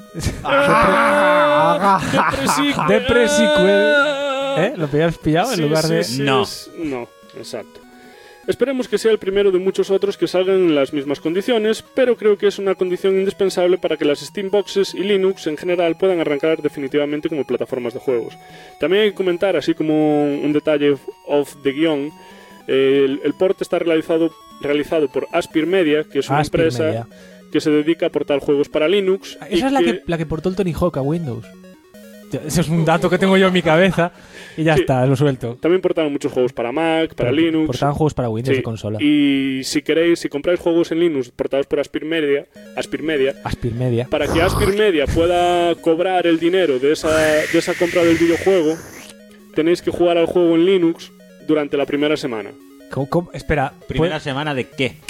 The The Pre-Sequel. ¿Eh? ¿Lo habías pillado en lugar de...? No. No, exacto. Esperemos que sea el primero de muchos otros que salgan en las mismas condiciones, pero creo que es una condición indispensable para que las Steamboxes y Linux en general puedan arrancar definitivamente como plataformas de juegos. También hay que comentar, así como un detalle off the guión, el port está realizado por Aspyr Media, que es una Aspyr empresa Media. que se dedica a portar juegos para Linux. y Esa es la que portó el Tony Hawk a Windows. Ese es un dato que tengo yo en mi cabeza y ya Sí. está, lo suelto. También portaron muchos juegos para Mac, para Pero Linux. Portaban juegos para Windows Sí, de consola. Y si compráis juegos en Linux portados por Aspyr Media, Aspyr Media. para que Aspyr Media pueda cobrar el dinero de esa compra del videojuego, tenéis que jugar al juego en Linux durante la primera semana. ¿Cómo? Espera. ¿Primera semana de qué? ¿Qué?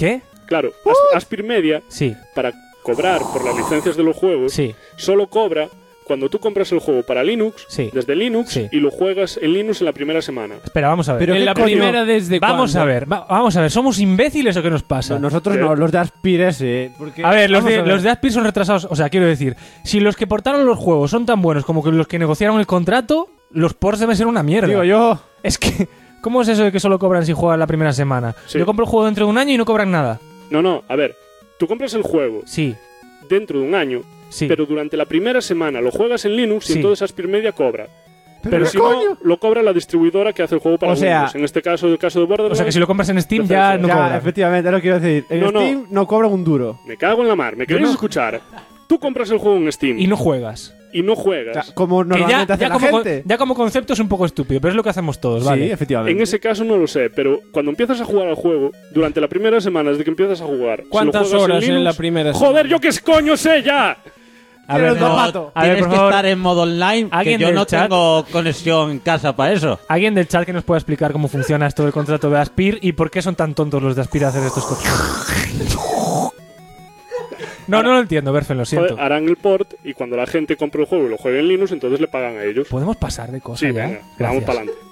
Claro, Aspir Media, Sí, para cobrar por las licencias de los juegos, sí. solo cobra cuando tú compras el juego para Linux, Sí. desde Linux, Sí. y lo juegas en Linux en la primera semana. Espera, vamos a ver. Pero En ¿qué la coño? primera desde Vamos cuándo? a ver, vamos a ver. ¿Somos imbéciles o qué nos pasa? Nosotros no, los de Aspir ese. Porque, A ver, vamos los de Aspir son retrasados. O sea, quiero decir, si los que portaron los juegos son tan buenos como que los que negociaron el contrato, los ports deben ser una mierda. Digo yo. Es que, ¿cómo es eso de que solo cobran si juegan la primera semana? Sí. Yo compro el juego dentro de un año y no cobran nada. No, a ver, tú compras el juego Sí, dentro de un año, sí. pero durante la primera semana lo juegas en Linux y Sí. entonces Aspir Media cobra. Pero ¿qué si coño? no, lo cobra la distribuidora que hace el juego para O sea- Windows. En este caso, el caso de Borderlands, O sea, que si lo compras en Steam Perfecto. ya no Ya, cobran. efectivamente, es lo que quiero decir. En No, no. Steam no cobran un duro. me cago en la mar. ¿Me queréis escuchar? Tú compras el juego en Steam Y no juegas. y no O sea, juegas. como Que normalmente hace la gente. ya como concepto es un poco estúpido, pero es lo que hacemos todos, Sí, ¿vale? efectivamente. En ese caso no lo sé, pero cuando empiezas a jugar al juego, durante la primera semana desde que empiezas a jugar, si lo ¿Cuántas juegas horas en Linux, la primera ¡Joder, yo qué coño sé ya! A ver, Pero no. Zapato. A ver, Tienes por que favor, estar en modo online, que ¿alguien yo del no chat? tengo conexión en casa para eso. alguien del chat que nos pueda explicar cómo funciona esto del contrato de Aspir y por qué son tan tontos los de Aspir a hacer estos cosas. No lo entiendo, Berfen, lo siento. Joder, harán el port y cuando la gente compre el juego y lo juegue en Linux, entonces le pagan a ellos. ¿Podemos pasar de cosas Sí, ya? venga, vamos Gracias. para adelante.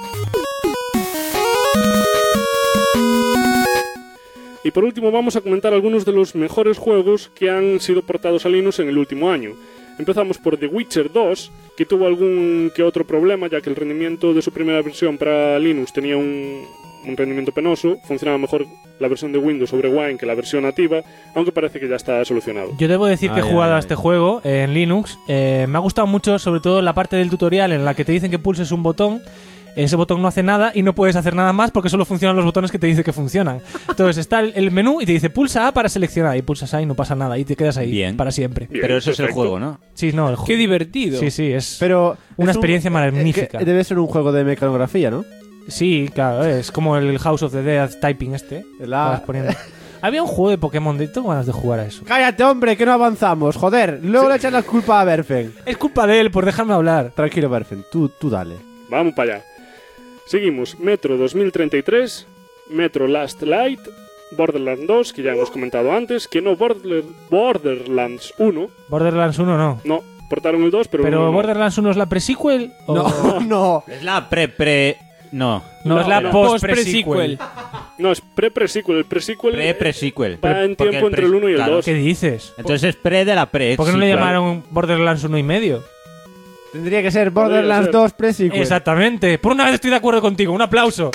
Y por último vamos a comentar algunos de los mejores juegos que han sido portados a Linux en el último año. Empezamos por The Witcher 2, que tuvo algún que otro problema, ya que el rendimiento de su primera versión para Linux tenía un rendimiento penoso, funcionaba mejor la versión de Windows sobre Wine que la versión nativa, aunque parece que ya está solucionado. Yo debo decir que he Ay, jugado ay, a ay. este juego en Linux. Me ha gustado mucho, sobre todo la parte del tutorial en la que te dicen que pulses un botón. Ese botón no hace nada y no puedes hacer nada más porque solo funcionan los botones que te dice que funcionan. Entonces está el menú y te dice pulsa A para seleccionar y pulsas A y no pasa nada y te quedas ahí Bien. para siempre. Bien, Pero eso es el perfecto. juego, ¿no? Sí, no, el Qué divertido. Sí, sí, es Pero una es experiencia magnífica. que debe ser un juego de mecanografía, ¿no? Sí, claro, es como el House of the Dead typing este. Vas poniendo. Había un juego de Pokémon de tengo ganas de jugar a eso. Cállate, hombre, que no avanzamos. Joder, luego le echas la culpa a Berfen. Es culpa de él por dejarme hablar. Tranquilo, Berfen, tú dale. Vamos para allá. Seguimos. Metro 2033, Metro Last Light, Borderlands 2, que ya hemos comentado antes, que no Borderlands 1. Borderlands 1 no. No, portaron el 2, pero... Pero no. Borderlands 1 es la pre-sequel o No. Es la No. no, es la no. post-pre-sequel. No, es pre-sequel. El pre-sequel Pre-sequel. va en Porque tiempo el entre el 1 y el claro. 2. ¿Qué dices? Entonces es pre de la pre. ¿Por qué no le sequel. llamaron Borderlands 1 y medio? Tendría que ser Borderlands ser. 2 pre-sequel. Exactamente. Por una vez estoy de acuerdo contigo. Un aplauso.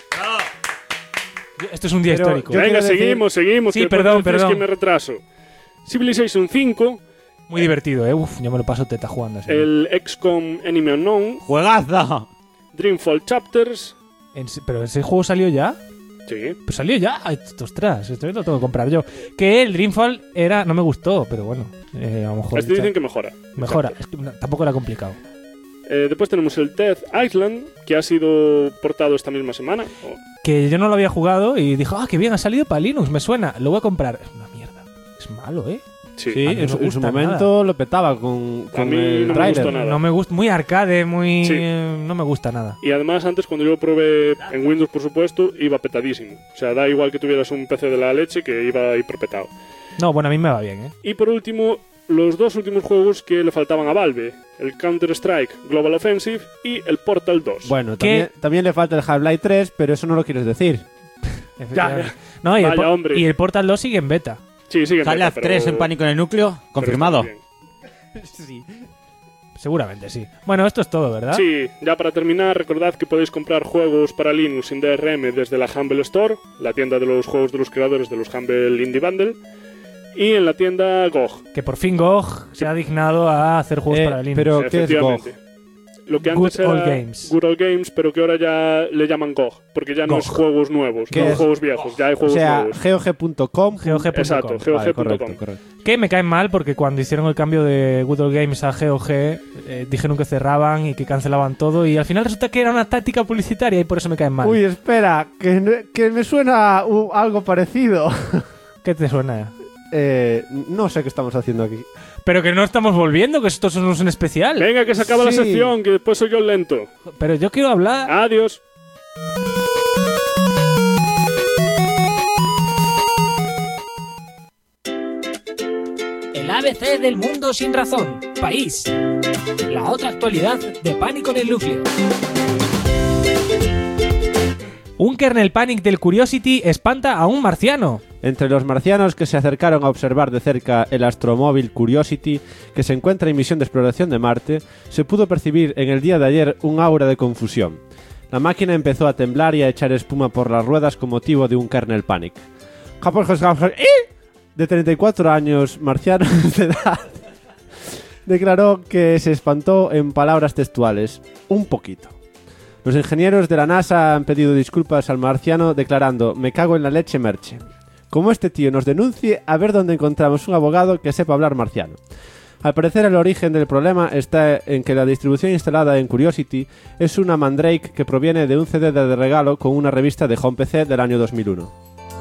Esto es un día Pero histórico. yo- Venga, quiero decir- seguimos. Sí, que perdón, después decís perdón. que me retraso. Civilization 5, Muy divertido, Uf, yo me lo paso teta jugando así. el XCOM Enemy Unknown, ¡Juegazo! Dreamfall Chapters... ¿Pero ese juego salió ya? Sí. Pues salió ya. Ay, ostras, esto lo tengo que comprar yo. Que el Dreamfall era... No me gustó, pero bueno. A lo mejor... Este dicen que mejora. Mejora. Es que tampoco era complicado. Después tenemos el Death Island, que ha sido portado esta misma semana. Que yo no lo había jugado y dijo, qué bien, ha salido para Linux, me suena. Lo voy a comprar. Es una mierda. Es malo, ¿eh? Sí. Sí, A mí no en me su gusta momento lo petaba con A mí el no me trailer. gustó nada. No me gusta. Muy arcade, muy... Sí. No me gusta nada. Y además antes cuando yo lo probé en Windows, por supuesto, iba petadísimo. O sea, da igual que tuvieras un PC de la leche que iba hiperpetado. No, bueno, a mí me va bien, ¿eh? Y por último, los dos últimos juegos que le faltaban a Valve. El Counter-Strike Global Offensive y el Portal 2. Bueno, ¿Qué? también le falta el Half-Life 3, pero eso no lo quieres decir. Efectivamente. No, y el, Vaya, hombre. y el Portal 2 sigue en beta. Sí, sigue en beta, Half-Life pero- 3 en pánico en el núcleo. pero Confirmado. está muy bien. Seguramente sí. Bueno, esto es todo, ¿verdad? Sí, ya para terminar, recordad que podéis comprar juegos para Linux sin DRM desde la Humble Store, la tienda de los juegos de los creadores de los Humble Indie Bundle, y en la tienda GOG. Que por fin GOG se ha dignado a hacer juegos para Linux. pero ¿qué es GOG? Efectivamente. Lo que antes Good Old era Games. Good Old Games, pero que ahora ya le llaman GOG, porque ya no GOG. es juegos nuevos, ¿Qué no es? juegos viejos, ya hay O juegos sea, nuevos. GOG.com. GOG.com. Exacto, Vale, GOG.com. correcto. Que me caen mal porque cuando hicieron el cambio de Good Old Games a GOG dijeron que cerraban y que cancelaban todo y al final resulta que era una táctica publicitaria y por eso me caen mal. Uy, espera, que me suena algo parecido. ¿Qué te suena? No sé qué estamos haciendo aquí. Pero que no estamos volviendo, que esto no es un especial. Venga, que se acaba la Sí. sección, que después soy yo el lento. Pero yo quiero hablar. Adiós. El ABC del mundo sin razón. País. La otra actualidad de Pánico en el Núcleo. Un kernel panic del Curiosity espanta a un marciano. Entre los marcianos que se acercaron a observar de cerca el astromóvil Curiosity, que se encuentra en misión de exploración de Marte, se pudo percibir en el día de ayer un aura de confusión. La máquina empezó a temblar y a echar espuma por las ruedas con motivo de un kernel panic. De 34 años, marciano de edad, declaró que se espantó en palabras textuales, un poquito. Los ingenieros de la NASA han pedido disculpas al marciano declarando, me cago en la leche merche. Como este tío nos denuncie, a ver dónde encontramos un abogado que sepa hablar marciano. Al parecer el origen del problema está en que la distribución instalada en Curiosity es una Mandrake que proviene de un CD de regalo con una revista de Home PC del año 2001.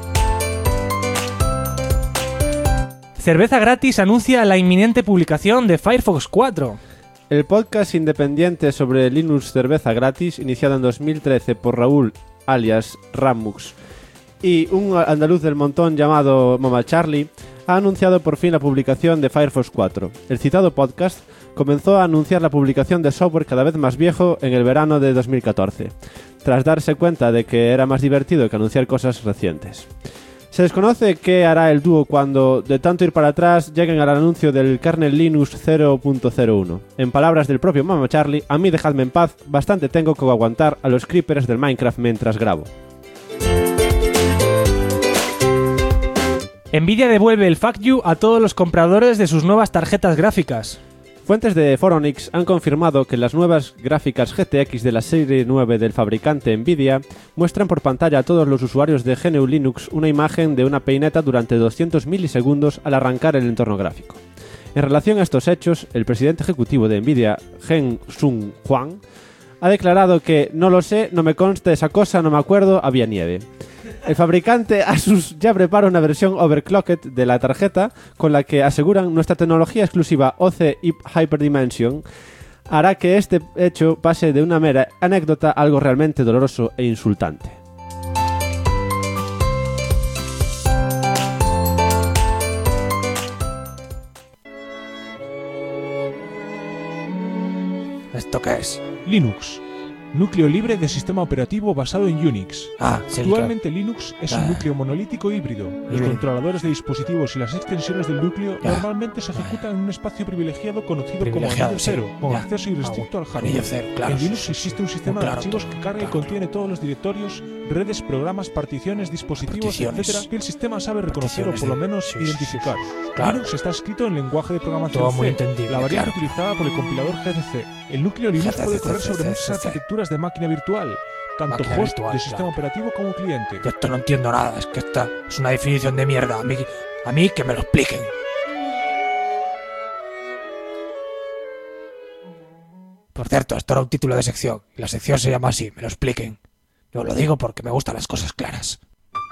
Cerveza Gratis anuncia la inminente publicación de Firefox 4. El podcast independiente sobre Linux Cerveza Gratis, iniciado en 2013 por Raúl, alias Ramux, y un andaluz del montón llamado Mama Charlie, ha anunciado por fin la publicación de Firefox 4. El citado podcast comenzó a anunciar la publicación de software cada vez más viejo en el verano de 2014, tras darse cuenta de que era más divertido que anunciar cosas recientes. Se desconoce qué hará el dúo cuando, de tanto ir para atrás, lleguen al anuncio del kernel Linux 0.01. En palabras del propio Mama Charlie, a mí dejadme en paz, bastante tengo que aguantar a los creepers del Minecraft mientras grabo. Nvidia devuelve el fuck you a todos los compradores de sus nuevas tarjetas gráficas. Fuentes de Foronix han confirmado que las nuevas gráficas GTX de la serie 9 del fabricante Nvidia muestran por pantalla a todos los usuarios de GNU Linux una imagen de una peineta durante 200 milisegundos al arrancar el entorno gráfico. En relación a estos hechos, el presidente ejecutivo de Nvidia, Heng-Sung Huang, ha declarado que no lo sé, no me consta esa cosa, no me acuerdo, había nieve. El fabricante Asus ya prepara una versión overclocked de la tarjeta con la que aseguran nuestra tecnología exclusiva OC Hyperdimension hará que este hecho pase de una mera anécdota a algo realmente doloroso e insultante. ¿Esto qué es? Linux. Núcleo libre de sistema operativo basado en Unix. Sí, Actualmente Linux es un núcleo monolítico híbrido. Los controladores de dispositivos y las extensiones del núcleo normalmente se ejecutan en un espacio privilegiado conocido como anillo cero, con acceso irrestricto al hardware. En Linux existe un sistema de archivos que carga y contiene todos los directorios, redes, programas, particiones, dispositivos, etc. que el sistema sabe reconocer o por lo menos identificar. Linux está escrito en lenguaje de programación C, la variante utilizada por el compilador GCC. El núcleo Linux puede correr sobre muchas arquitecturas de máquina virtual, tanto host de sistema operativo como cliente. Yo esto no entiendo nada, es que esta es una definición de mierda. A mí que me lo expliquen. Por cierto, esto era un título de sección, y la sección se llama así, me lo expliquen. Yo lo digo porque me gustan las cosas claras.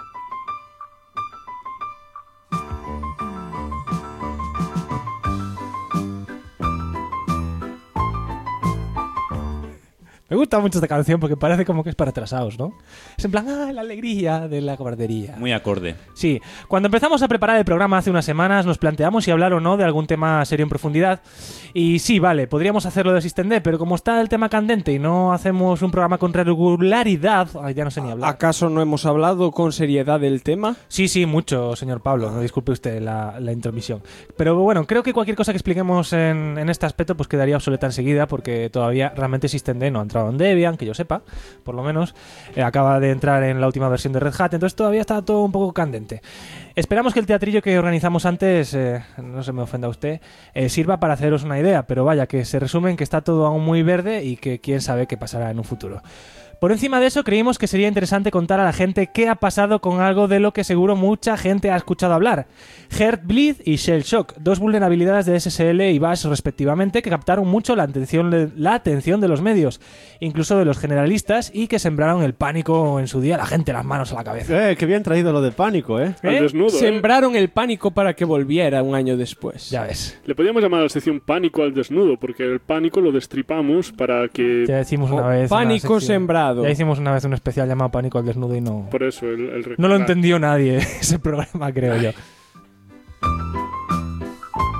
Me gusta mucho esta canción porque parece como que es para atrasados, ¿no? Es en plan, la alegría de la guardería. Muy acorde. Sí, cuando empezamos a preparar el programa hace unas semanas nos planteamos si hablar o no de algún tema serio en profundidad. Y sí, vale, podríamos hacerlo de SystemD, pero como está el tema candente y no hacemos un programa con regularidad, ya no sé ni hablar. ¿Acaso no hemos hablado con seriedad del tema? Sí, mucho, señor Pablo. No disculpe usted la intromisión. Pero bueno, creo que cualquier cosa que expliquemos en este aspecto pues quedaría obsoleta enseguida porque todavía realmente SystemD no ha entrado en Debian, que yo sepa, por lo menos. Acaba de entrar en la última versión de Red Hat, entonces todavía está todo un poco candente. Esperamos que el teatrillo que organizamos antes, no se me ofenda usted, sirva para haceros una idea, pero vaya, que se resume en que está todo aún muy verde y que quién sabe qué pasará en un futuro. Por encima de eso, creímos que sería interesante contar a la gente qué ha pasado con algo de lo que seguro mucha gente ha escuchado hablar. Heartbleed y Shell Shock, dos vulnerabilidades de SSL y Bash respectivamente que captaron mucho la atención de los medios, incluso de los generalistas, y que sembraron el pánico en su día, la gente las manos a la cabeza. Qué bien traído lo de pánico, Al desnudo, Sembraron el pánico para que volviera un año después. Ya ves. Le podríamos llamar a la sección pánico al desnudo, porque el pánico lo destripamos para que... Ya decimos una vez... Pánico sembrado. Ya hicimos una vez un especial llamado Pánico al desnudo y no... Por eso no lo entendió nadie ese programa, creo yo.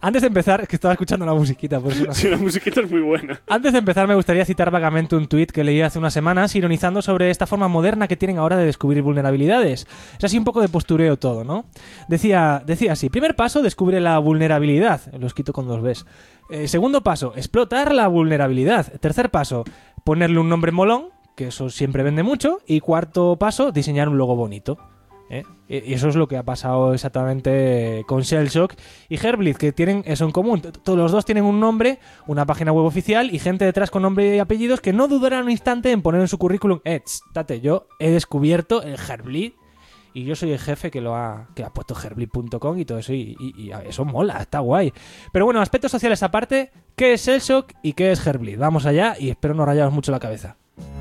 Antes de empezar, es que estaba escuchando la musiquita, por eso no. Sí, la musiquita es muy buena. Antes de empezar, me gustaría citar vagamente un tuit que leí hace unas semanas ironizando sobre esta forma moderna que tienen ahora de descubrir vulnerabilidades. Es así un poco de postureo todo, ¿no? Decía así: primer paso, descubre la vulnerabilidad. Lo escrito con 2 Bs. Segundo paso, explotar la vulnerabilidad. Tercer paso, ponerle un nombre molón, que eso siempre vende mucho. Y cuarto paso, diseñar un logo bonito. Y eso es lo que ha pasado exactamente con Shellshock y Heartbleed, que tienen eso en común. Todos los dos tienen un nombre, una página web oficial y gente detrás con nombre y apellidos que no dudarán un instante en poner en su currículum: tate, yo he descubierto el Heartbleed y yo soy el jefe que ha puesto heartbleed.com y todo eso, y eso mola, está guay. Pero bueno, aspectos sociales aparte, ¿qué es Shellshock y qué es Heartbleed? Vamos allá y espero no rayaros mucho la cabeza.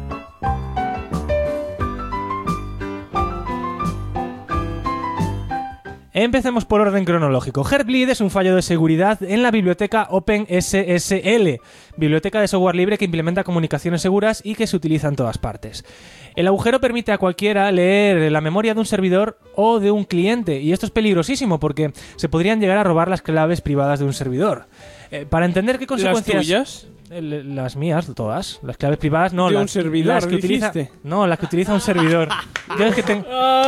Empecemos por orden cronológico. Heartbleed es un fallo de seguridad en la biblioteca OpenSSL, biblioteca de software libre que implementa comunicaciones seguras y que se utiliza en todas partes. El agujero permite a cualquiera leer la memoria de un servidor o de un cliente, y esto es peligrosísimo porque se podrían llegar a robar las claves privadas de un servidor. Para entender qué consecuencias... ¿Las tuyas? Las mías, todas. Las claves privadas no. De un servidor, las que utiliza. No, las que utiliza un servidor. Yo es que tengo.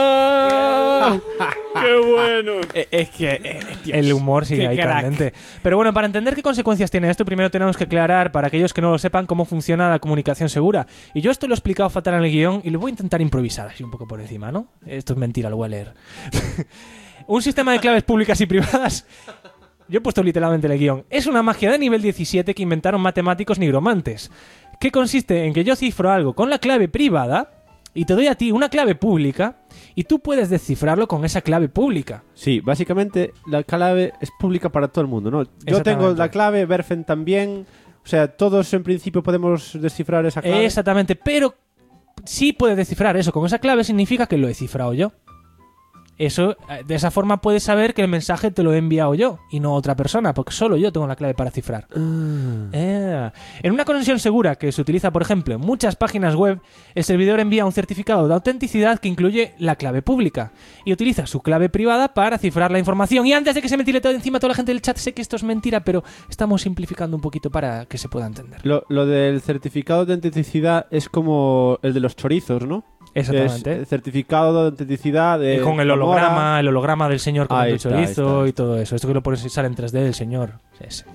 ¡Qué bueno! Es que Dios, el humor sigue ahí candente. Pero bueno, para entender qué consecuencias tiene esto, primero tenemos que aclarar, para aquellos que no lo sepan, cómo funciona la comunicación segura. Y yo esto lo he explicado fatal en el guión y lo voy a intentar improvisar así un poco por encima, ¿no? Esto es mentira, lo voy a leer. Un sistema de claves públicas y privadas. Yo he puesto literalmente el guión. Es una magia de nivel 17 que inventaron matemáticos nigromantes. Que consiste en que yo cifro algo con la clave privada y te doy a ti una clave pública y tú puedes descifrarlo con esa clave pública. Sí, básicamente la clave es pública para todo el mundo, ¿no? Yo tengo la clave, Berfen también. O sea, todos en principio podemos descifrar esa clave. Exactamente, pero si puedes descifrar eso con esa clave significa que lo he cifrado yo. Eso, de esa forma puedes saber que el mensaje te lo he enviado yo y no otra persona, porque solo yo tengo la clave para cifrar. En una conexión segura que se utiliza, por ejemplo, en muchas páginas web, el servidor envía un certificado de autenticidad que incluye la clave pública y utiliza su clave privada para cifrar la información. Y antes de que se me tire todo encima toda la gente del chat, sé que esto es mentira, pero estamos simplificando un poquito para que se pueda entender. Lo del certificado de autenticidad es como el de los chorizos, ¿no? Exactamente. Es certificado de autenticidad de con el holograma del señor con el chorizo está. Y todo eso. Esto que lo pones y sale en 3D del señor. Ese.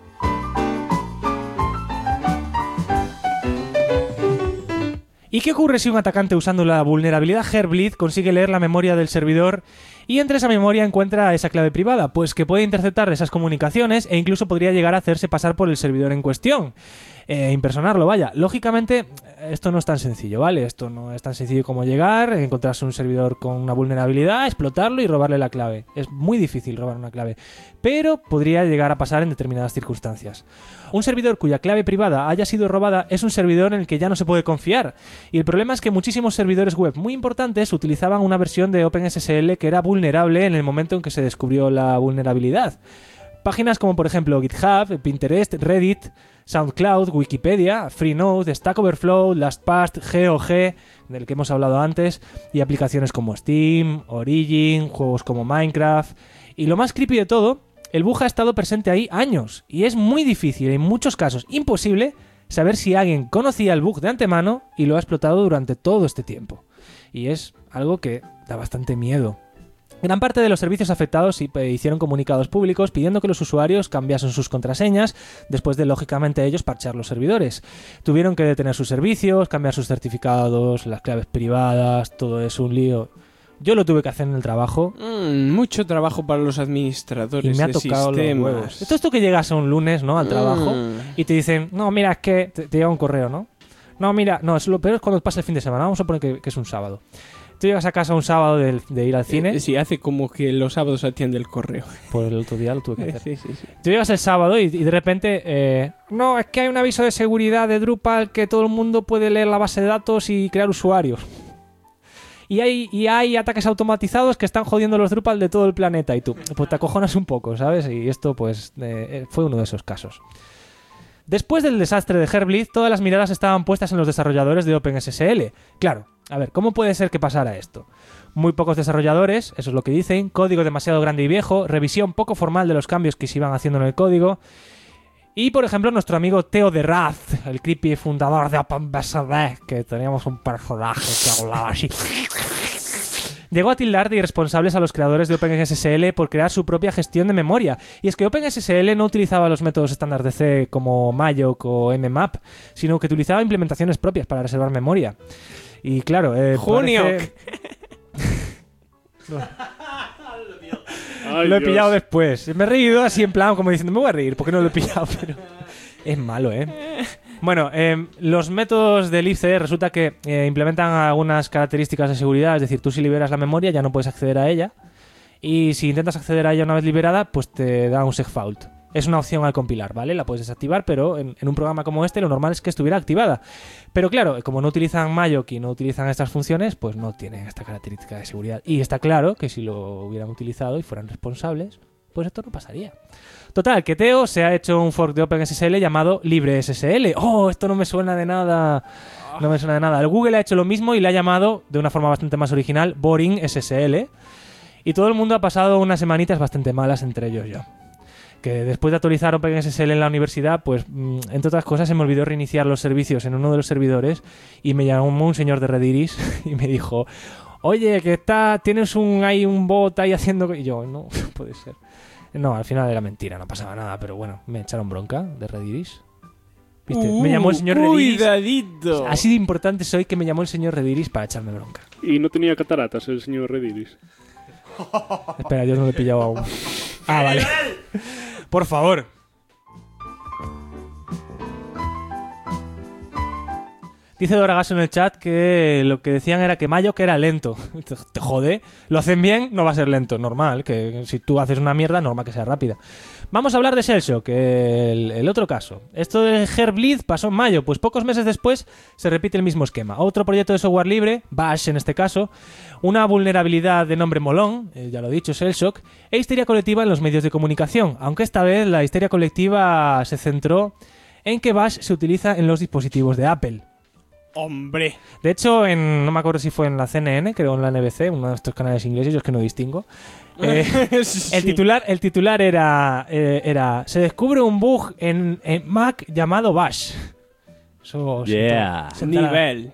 ¿Y qué ocurre si un atacante usando la vulnerabilidad Heartbleed consigue leer la memoria del servidor y entre esa memoria encuentra esa clave privada? Pues que puede interceptar esas comunicaciones e incluso podría llegar a hacerse pasar por el servidor en cuestión. Impersonarlo, vaya. Lógicamente, esto no es tan sencillo, ¿vale? Esto no es tan sencillo como llegar, encontrarse un servidor con una vulnerabilidad, explotarlo y robarle la clave. Es muy difícil robar una clave, pero podría llegar a pasar en determinadas circunstancias. Un servidor cuya clave privada haya sido robada es un servidor en el que ya no se puede confiar. Y el problema es que muchísimos servidores web muy importantes utilizaban una versión de OpenSSL que era vulnerable en el momento en que se descubrió la vulnerabilidad. Páginas como por ejemplo GitHub, Pinterest, Reddit, SoundCloud, Wikipedia, Freenode, Stack Overflow, LastPass, GOG, del que hemos hablado antes, y aplicaciones como Steam, Origin, juegos como Minecraft. Y lo más creepy de todo, el bug ha estado presente ahí años, y es muy difícil, en muchos casos imposible, saber si alguien conocía el bug de antemano y lo ha explotado durante todo este tiempo. Y es algo que da bastante miedo. Gran parte de los servicios afectados hicieron comunicados públicos pidiendo que los usuarios cambiasen sus contraseñas después de, lógicamente, ellos parchear los servidores. Tuvieron que detener sus servicios, cambiar sus certificados, las claves privadas, todo es un lío. Yo lo tuve que hacer en el trabajo. Mucho trabajo para los administradores y me ha de tocado sistemas. Los huevos. Esto que llegas a un lunes, ¿no? Al trabajo y te dicen, no, mira, es que te llega un correo, ¿no? No, mira, no, es lo peor es cuando pasa el fin de semana. Vamos a poner que es un sábado. Tú llegas a casa un sábado de ir al cine. Sí, hace como que los sábados atiende el correo. Pues el otro día lo tuve que hacer. Sí. Tú llegas el sábado y de repente... no, es que hay un aviso de seguridad de Drupal que todo el mundo puede leer la base de datos y crear usuarios. Y hay ataques automatizados que están jodiendo los Drupal de todo el planeta. Y tú, pues te acojonas un poco, ¿sabes? Y esto, pues, fue uno de esos casos. Después del desastre de Heartbleed, todas las miradas estaban puestas en los desarrolladores de OpenSSL. Claro, a ver, ¿cómo puede ser que pasara esto? Muy pocos desarrolladores, eso es lo que dicen, código demasiado grande y viejo, revisión poco formal de los cambios que se iban haciendo en el código. Y, por ejemplo, nuestro amigo Theo de Raz, el creepy fundador de OpenBSD, que teníamos un personaje que hablaba así, llegó a tildar de irresponsables a los creadores de OpenSSL por crear su propia gestión de memoria. Y es que OpenSSL no utilizaba los métodos estándar de C como malloc o mmap, sino que utilizaba implementaciones propias para reservar memoria. Y claro, Juniok. Ay, lo he Dios. pillado después. Me he reído así en plan, como diciendo, me voy a reír, porque no lo he pillado, pero es malo, ¿eh? Bueno, los métodos del libc resulta que implementan algunas características de seguridad, es decir, tú si liberas la memoria ya no puedes acceder a ella, y si intentas acceder a ella una vez liberada, pues te da un segfault. Es una opción al compilar, ¿vale? La puedes desactivar, pero en un programa como este lo normal es que estuviera activada. Pero claro, como no utilizan malloc y no utilizan estas funciones, pues no tienen esta característica de seguridad. Y está claro que si lo hubieran utilizado y fueran responsables, pues esto no pasaría. Total, que Theo se ha hecho un fork de OpenSSL llamado LibreSSL. ¡Oh, esto no me suena de nada! No me suena de nada. El Google ha hecho lo mismo y le ha llamado, de una forma bastante más original, Boring SSL. Y todo el mundo ha pasado unas semanitas bastante malas, entre ellos yo. Que después de actualizar OpenSSL en la universidad, pues, entre otras cosas, se me olvidó reiniciar los servicios en uno de los servidores y me llamó un señor de Rediris y me dijo, oye, que tienes un bot ahí haciendo... Y yo, no puede ser. No, al final era mentira, no pasaba nada, pero bueno, me echaron bronca de Rediris. ¿Viste? Me llamó el señor Rediris. Cuidadito. Así de importante soy que me llamó el señor Rediris para echarme bronca. Y no tenía cataratas el señor Rediris. Espera, yo no lo he pillado aún. Ah, vale. Por favor. Dice Doragaso en el chat que lo que decían era que malloc era lento. Te jode. Lo hacen bien, no va a ser lento. Normal, que si tú haces una mierda, normal que sea rápida. Vamos a hablar de Shellshock, el otro caso. Esto de Heartbleed pasó en mayo, pues pocos meses después se repite el mismo esquema. Otro proyecto de software libre, Bash en este caso, una vulnerabilidad de nombre molón, ya lo he dicho, Shellshock, e histeria colectiva en los medios de comunicación, aunque esta vez la histeria colectiva se centró en que Bash se utiliza en los dispositivos de Apple. Hombre. De hecho, no me acuerdo si fue en la CNN, creo en la NBC, uno de estos canales ingleses, yo es que no distingo. Sí. El titular era se descubre un bug en Mac llamado Bash. Eso Nivel.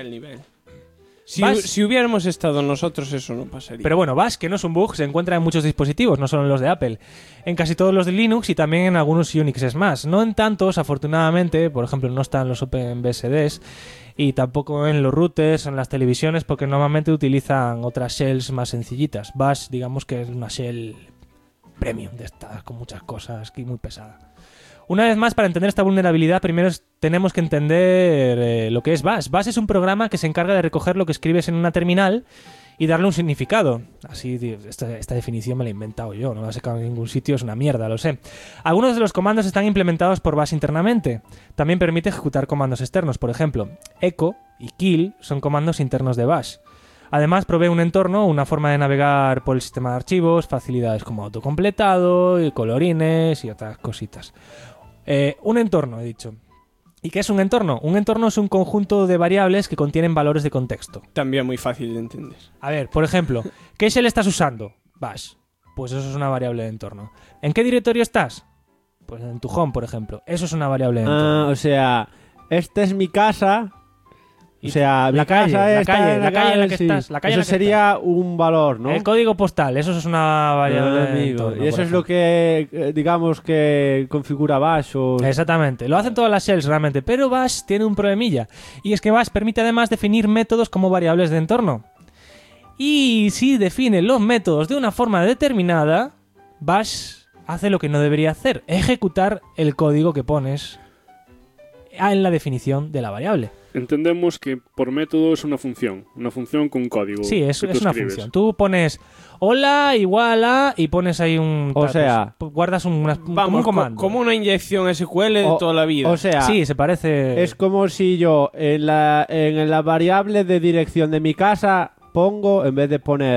Si hubiéramos estado nosotros, eso no pasaría. Pero bueno, Bash, que no es un bug, se encuentra en muchos dispositivos, no solo en los de Apple. En casi todos los de Linux y también en algunos Unix es más. No en tantos, afortunadamente, por ejemplo, no están los OpenBSDs y tampoco en los routers o en las televisiones porque normalmente utilizan otras shells más sencillitas. Bash, digamos que es una shell premium de estas, con muchas cosas y muy pesada. Una vez más, para entender esta vulnerabilidad, primero tenemos que entender lo que es Bash. Bash es un programa que se encarga de recoger lo que escribes en una terminal y darle un significado. Así, esta definición me la he inventado yo, no la he sacado en ningún sitio, es una mierda, lo sé. Algunos de los comandos están implementados por Bash internamente. También permite ejecutar comandos externos, por ejemplo, echo y kill son comandos internos de Bash. Además, provee un entorno, una forma de navegar por el sistema de archivos, facilidades como autocompletado, y colorines y otras cositas. Un entorno, he dicho. ¿Y qué es un entorno? Un entorno es un conjunto de variables que contienen valores de contexto. También muy fácil de entender. A ver, por ejemplo, ¿qué shell estás usando? Bash. Pues eso es una variable de entorno. ¿En qué directorio estás? Pues en tu home, por ejemplo. Eso es una variable de entorno. O sea, esta es mi casa. O sea, la mi calle, casa la está calle, en la calle en la que sí. estás. La calle en Eso la que sería un valor, ¿no? El código postal, eso es una variable de entorno. Y eso es lo que, digamos, que configura Bash. Exactamente. Lo hacen todas las shells realmente, pero Bash tiene un problemilla. Y es que Bash permite además definir métodos como variables de entorno. Y si define los métodos de una forma determinada, Bash hace lo que no debería hacer, ejecutar el código que pones en la definición de la variable. Entendemos que por método es una función con código. Sí, es una función. Tú pones hola igual a y pones ahí un... O sea... guardas como un comando. Como una inyección SQL de toda la vida. O sea... Sí, se parece... Es como si yo en la variable de dirección de mi casa pongo, en vez de poner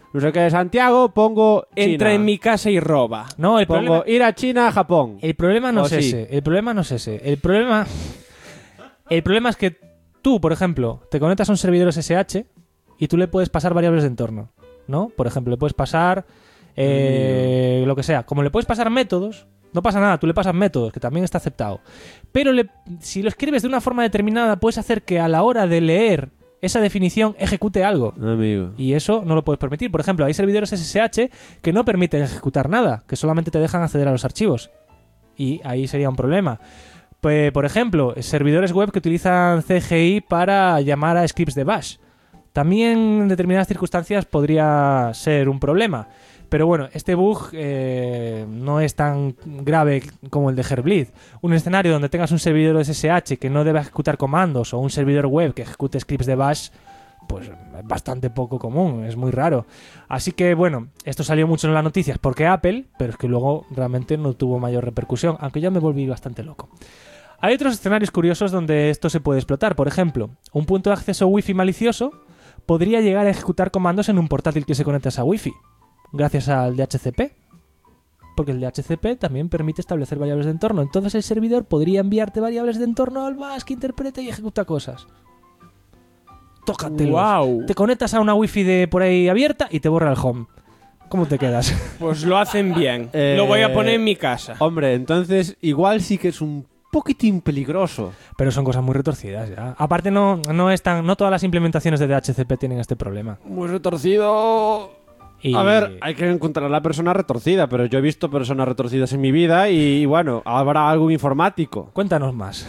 no sé qué de Santiago, pongo China. Entra en mi casa y roba. No, el Pongo problema, ir a China, a Japón. el problema no O es sí. ese. El problema no es ese. El problema es que tú, por ejemplo, te conectas a un servidor SSH y tú le puedes pasar variables de entorno, ¿no? Por ejemplo, le puedes pasar lo que sea. Como le puedes pasar métodos, no pasa nada, tú le pasas métodos, que también está aceptado. Pero si lo escribes de una forma determinada, puedes hacer que a la hora de leer esa definición ejecute algo. Amigo. Y eso no lo puedes permitir. Por ejemplo, hay servidores SSH que no permiten ejecutar nada, que solamente te dejan acceder a los archivos. Y ahí sería un problema. Pues, por ejemplo, servidores web que utilizan CGI para llamar a scripts de bash. También en determinadas circunstancias podría ser un problema. Pero bueno, este bug no es tan grave como el de Heartbleed. Un escenario donde tengas un servidor SSH que no debe ejecutar comandos o un servidor web que ejecute scripts de bash, pues es bastante poco común, es muy raro. Así que bueno, esto salió mucho en las noticias porque Apple, pero es que luego realmente no tuvo mayor repercusión, aunque ya me volví bastante loco. Hay otros escenarios curiosos donde esto se puede explotar. Por ejemplo, un punto de acceso Wi-Fi malicioso podría llegar a ejecutar comandos en un portátil que se conecta a esa Wi-Fi, gracias al DHCP. Porque el DHCP también permite establecer variables de entorno. Entonces el servidor podría enviarte variables de entorno al bus que interprete y ejecuta cosas. Tócatelos. Wow. Te conectas a una Wi-Fi de por ahí abierta y te borra el home. ¿Cómo te quedas? Pues lo hacen bien. Lo voy a poner en mi casa. Hombre, entonces igual sí que es un poquitín peligroso. Pero son cosas muy retorcidas ya. Aparte no todas las implementaciones de DHCP tienen este problema. Muy retorcido. Y... A ver, hay que encontrar a la persona retorcida, pero yo he visto personas retorcidas en mi vida y bueno, habrá algún informático. Cuéntanos más.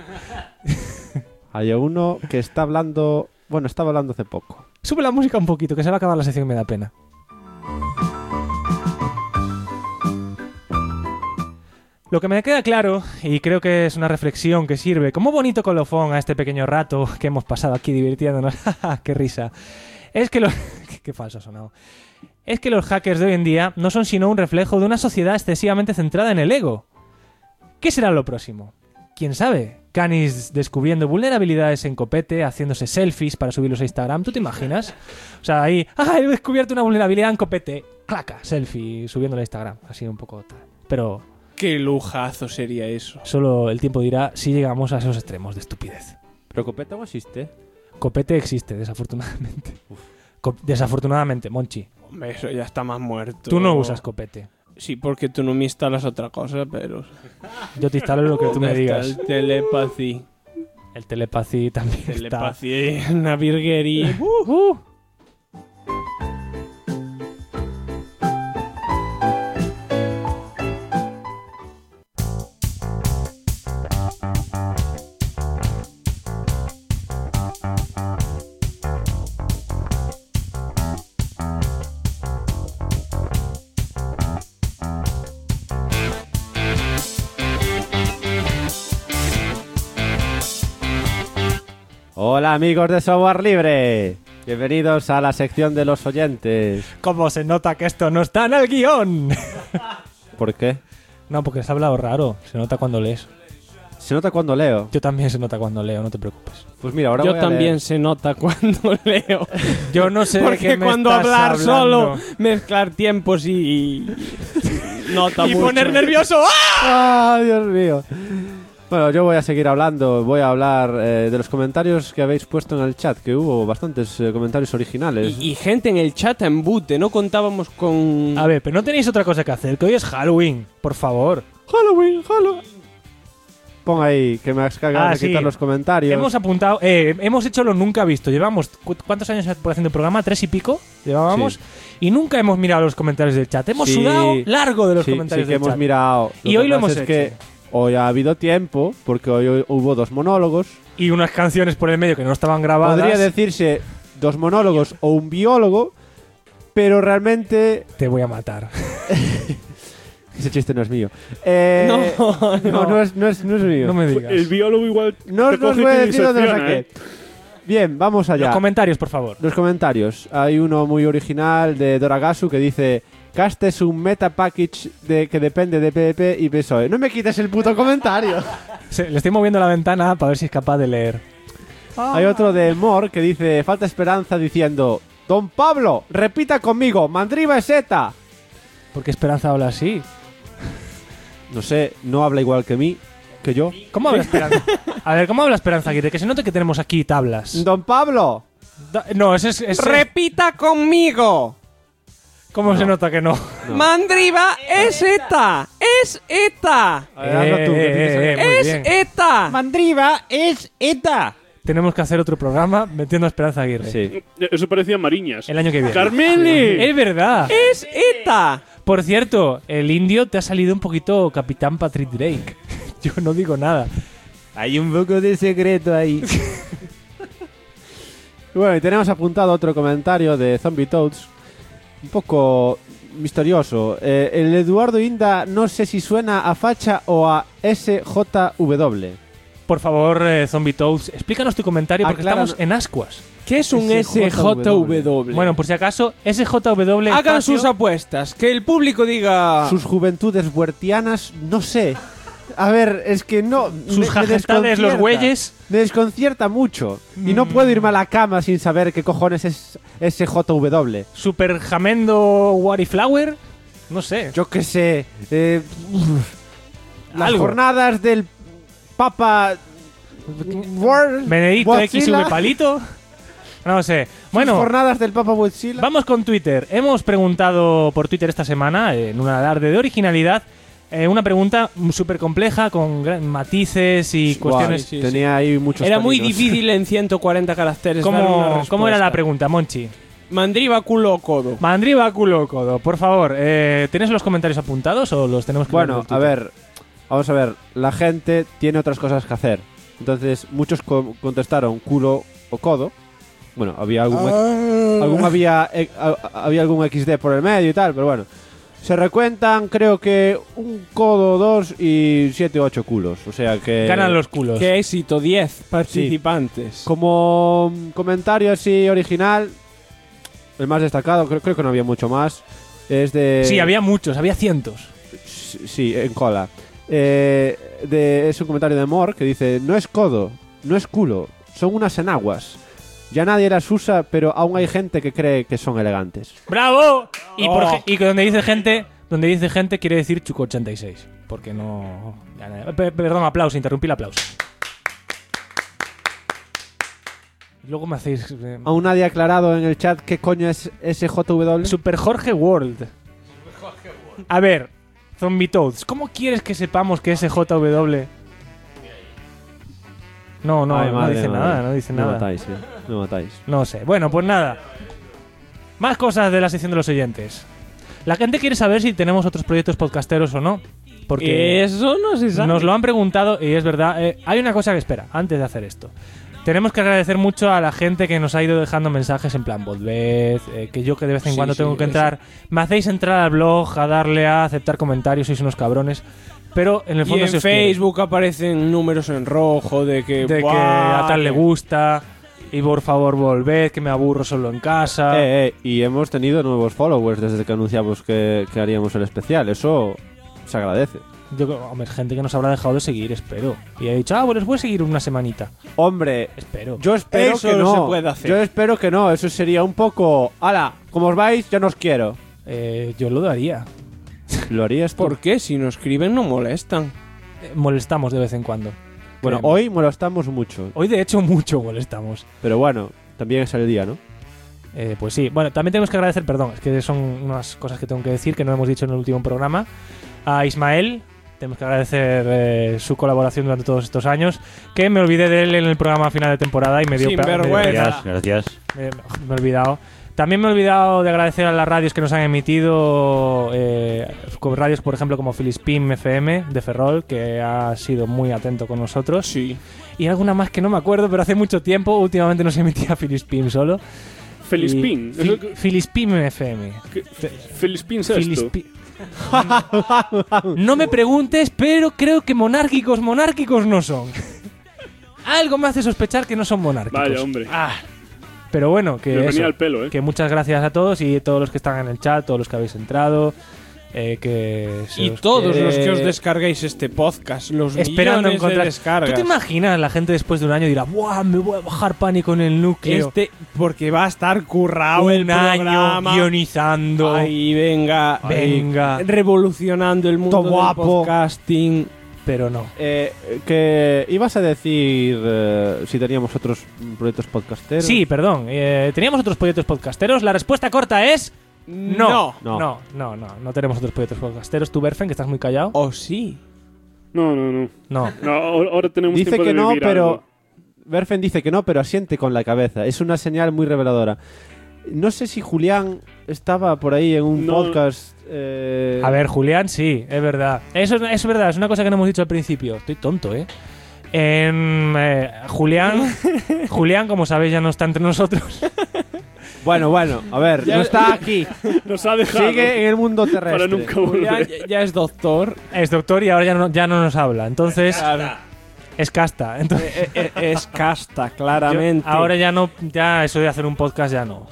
Hay uno que está hablando... Bueno, estaba hablando hace poco. Sube la música un poquito, que se va a acabar la sección y me da pena. Lo que me queda claro, y creo que es una reflexión que sirve como bonito colofón a este pequeño rato que hemos pasado aquí divirtiéndonos, ¡qué risa!, es que los... ¡Qué falso ha sonado! Es que los hackers de hoy en día no son sino un reflejo de una sociedad excesivamente centrada en el ego. ¿Qué será lo próximo? ¿Quién sabe? Canis descubriendo vulnerabilidades en Copete, haciéndose selfies para subirlos a Instagram. ¿Tú te imaginas? O sea, ahí... ¡Ah, he descubierto una vulnerabilidad en Copete! ¡Claca! Selfie subiéndola a Instagram. Así un poco tal. Pero... Qué lujazo sería eso. Solo el tiempo dirá si llegamos a esos extremos de estupidez. ¿Pero Copete no existe? Copete existe, desafortunadamente. Desafortunadamente, Monchi. Hombre, eso ya está más muerto. Tú no usas Copete. Sí, porque tú no me instalas otra cosa, pero... Yo te instalo lo que tú me digas. El telepathy. El telepathy también Telepathy es una virguería. Hola amigos de Software Libre. Bienvenidos a la sección de los oyentes. ¿Cómo se nota que esto no está en el guión? ¿Por qué? No, porque has hablado raro. Se nota cuando lees. Se nota cuando leo. Yo también se nota cuando leo, no te preocupes. Pues mira, ahora Yo voy a también leer. se nota cuando leo. Yo no sé de Porque qué me cuando estás hablar hablando. solo, mezclar tiempos y nota Y mucho. poner nervioso. ¡Ah! ¡Ah, Dios mío! Bueno, yo voy a seguir hablando. Voy a hablar de los comentarios que habéis puesto en el chat, que hubo bastantes comentarios originales. Y gente en el chat en bute, no contábamos con... A ver, pero no tenéis otra cosa que hacer, que hoy es Halloween, por favor. Halloween. Pon ahí, que me has cagado de sí. quitar los comentarios. Hemos apuntado, hemos hecho lo nunca visto. Llevamos, ¿cuántos años por haciendo el programa? 3 y pico llevábamos. Sí. Y nunca hemos mirado los comentarios del chat. Hemos Sí. sudado largo de los Sí, comentarios sí que del hemos chat. mirado. Y hoy lo que hemos pasa hecho. es que hoy ha habido tiempo, porque hoy hubo 2 monólogos. Y unas canciones por el medio que no estaban grabadas. Podría decirse 2 monólogos o un biólogo, pero realmente... Te voy a matar. Ese chiste no es mío. No no es mío. No me digas. El biólogo igual No te os voy coge a y te decir dónde lo disecciona, saqué. Bien, vamos allá. Los comentarios, por favor. Los comentarios. Hay uno muy original de Doragasu que dice: Cast es un meta package que depende de PvP y PSOE. No me quites el puto comentario. Le estoy moviendo la ventana para ver si es capaz de leer. Hay otro de Mor que dice: falta esperanza diciendo: Don Pablo, repita conmigo, Mandriva es ETA. ¿Por qué Esperanza habla así? No sé, no habla igual que yo. ¿Cómo habla Esperanza? A ver, ¿cómo habla Esperanza Aguirre? Que se note que tenemos aquí tablas. Don Pablo. No, ese es... ¡Repita conmigo! ¿Cómo se nota que no? ¡Mandriva es ETA! ¡Es ETA! A ver, hazlo tú, que tienes que- muy ¡Es bien. ETA! Mandriva es ETA. Tenemos que hacer otro programa metiendo a Esperanza Aguirre. Sí. Eso parecía Mariñas. El año que viene. ¡Carmele! Es verdad. ¡Es ETA! Por cierto, el indio te ha salido un poquito Capitán Patrick Drake. Yo no digo nada. Hay un poco de secreto ahí. Bueno, y tenemos apuntado otro comentario de Zombie Toads. Un poco misterioso. El Eduardo Inda no sé si suena a facha o a SJW. Por favor, Zombie Toads, explícanos tu comentario porque Aclara- estamos en ascuas. ¿Qué es un SJW? Bueno, por si acaso, SJW... Hagan espacio- sus apuestas, que el público diga... Sus juventudes huertianas, no sé. A ver, es que no... Sus jajestades, los güeyes. Me desconcierta mucho. Y no puedo irme a la cama sin saber qué cojones es SJW. Super Jamendo Wariflower. No sé. Yo qué sé. Las Algo. jornadas del Papa... Benedicto Godzilla. XV Palito. No sé. Las Bueno, jornadas del Papa Godzilla. vamos con Twitter. Hemos preguntado por Twitter esta semana, en un alarde de originalidad, una pregunta súper compleja con matices y cuestiones. sí, sí. Tenía ahí muchos Era muy toninos. difícil en 140 caracteres dar una ¿Cómo era la respuesta. pregunta, Monchi? Mandriva, culo o codo. Mandriva, culo, codo. Por favor, ¿tienes los comentarios apuntados o los tenemos que Bueno, ver en a Twitter? ver, vamos a ver. La gente tiene otras cosas que hacer. Entonces, muchos contestaron culo o codo. Bueno, había había algún XD por el medio y tal, pero bueno. Se recuentan, creo que un codo, 2 y 7 o 8 culos. O sea que... Ganan los culos. Qué éxito, 10 participantes. Como comentario así original, el más destacado, creo que no había mucho más, es de... Sí, había muchos, había cientos. Sí, en cola. Es un comentario de Mor que dice: no es codo, no es culo, son unas enaguas. Ya nadie las usa, pero aún hay gente que cree que son elegantes. ¡Bravo! Y, y que donde dice gente quiere decir Chuco 86. Porque no... Perdón, aplauso, interrumpí el aplauso. Luego me hacéis... Aún nadie ha aclarado en el chat qué coño es SJW. Super Jorge World. A ver, Zombie Toads, ¿cómo quieres que sepamos que es SJW? No, Ay, no madre, dice madre. nada, no dice Me nada. matáis, me matáis. No sé. Bueno, pues nada. Más cosas de la sección de los oyentes. La gente quiere saber si tenemos otros proyectos podcasteros o no. Porque Eso no se sabe. nos lo han preguntado y es verdad. Hay una cosa que espera, antes de hacer esto. Tenemos que agradecer mucho a la gente que nos ha ido dejando mensajes en plan volved, que yo que de vez en Sí, cuando sí, tengo que entrar. Me hacéis entrar al blog, a darle a aceptar comentarios, sois unos cabrones. Pero en el Y fondo en se os quiere. Facebook aparecen números en rojo de que... De que ¡buah! a tal le gusta. Y por favor volved, que me aburro solo en casa. Y hemos tenido nuevos followers desde que anunciamos que haríamos el especial. Eso se agradece. Yo, hombre, gente que nos habrá dejado de seguir, espero. Y he dicho, bueno, les voy a seguir una semanita. Hombre, Espero. yo espero Eso que no no. se puede hacer. Yo espero que no. Eso sería un poco... ¡Hala! Como os vais, ya no os quiero. Yo lo daría. ¿Lo harías por...? ¿Por qué? Si nos escriben no molestan. Molestamos de vez en cuando. Bueno, Créeme. hoy molestamos mucho. Hoy de hecho mucho molestamos. Pero bueno, también es el día, ¿no? Pues sí. Bueno, también tenemos que agradecer, perdón, es que son unas cosas que tengo que decir que no hemos dicho en el último programa. A Ismael, tenemos que agradecer su colaboración durante todos estos años. Que me olvidé de él en el programa final de temporada y me dio Sinvergüenza. Gracias. Me he olvidado. También me he olvidado de agradecer a las radios que nos han emitido, con radios por ejemplo como Filispim FM de Ferrol, que ha sido muy atento con nosotros. Sí. Y alguna más que no me acuerdo, pero hace mucho tiempo, últimamente no se emitía Filispim solo. Felispín. Filispim FM. Felispín es esto. Filispi- No me preguntes, pero creo que monárquicos no son. Algo me hace sospechar que no son monárquicos. Vaya, hombre. Pero bueno, Me que venía eso, al pelo, ¿eh? que muchas gracias a todos y todos los que están en el chat, todos los que habéis entrado. Y todos los que os descarguéis este podcast, los esperando millones de descargas. ¿Tú te imaginas? La gente después de un año dirá, ¡buah! Me voy a bajar Pánico en el núcleo. Porque va a estar currado un año guionizando. Ahí, venga. Revolucionando el mundo del podcasting. Pero no. Que ibas a decir si teníamos otros proyectos podcasteros. Sí, perdón. ¿Teníamos otros proyectos podcasteros? La respuesta corta es... No tenemos otros proyectos podcasteros. Tú, Berfen, que estás muy callado. ¿O sí? No. Ahora tenemos dice tiempo que de no, vivir pero algo. Berfen dice que no, pero asiente con la cabeza. Es una señal muy reveladora. No sé si Julián estaba por ahí en un podcast. A ver, Julián, sí, es verdad. Eso es verdad, es una cosa que no hemos dicho al principio. Estoy tonto, Julián, como sabéis, ya no está entre nosotros. Bueno, a ver, no está aquí. Nos ha dejado. Sigue en el mundo terrestre. Para nunca volver. Ya es doctor. Es doctor y ahora ya no nos habla. Entonces... Es casta. Entonces, es casta, claramente. Ahora ya eso de hacer un podcast ya no.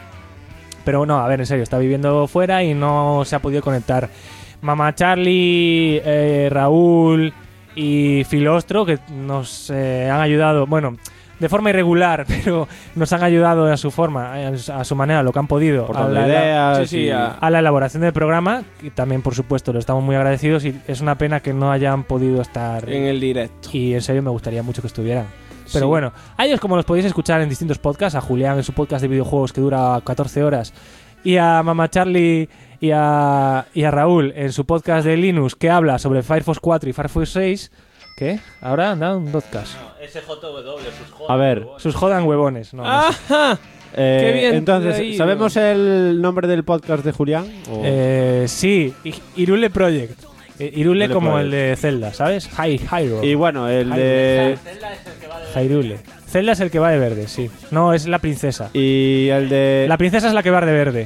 Pero no, a ver, en serio, está viviendo fuera y no se ha podido conectar. Mamá Charlie, Raúl y Filostro, que nos han ayudado, bueno, de forma irregular, pero nos han ayudado a su forma, a su manera, lo que han podido. Por las ideas. A la elaboración del programa, y también, por supuesto, lo estamos muy agradecidos y es una pena que no hayan podido estar en el directo. Y en serio me gustaría mucho que estuvieran. Pero bueno, a ellos como los podéis escuchar en distintos podcasts, a Julián en su podcast de videojuegos que dura 14 horas y a Mamá Charlie y a Raúl en su podcast de Linux que habla sobre Firefox 4 y Firefox 6. ¿Qué? Ahora anda un podcast. No, SJW, sus jodan. A ver, huevones. Sus jodan huevones. No, ¡Ajá! Qué bien. Entonces, ¿sabemos el nombre del podcast de Julián? Sí, Irule Project. Irule como el de Zelda, ¿sabes? Hyrule. Y bueno, el de... Zelda es el que va de Hyrule. Zelda es el que va de verde, sí. No, es la princesa. Y el de... La princesa es la que va de verde.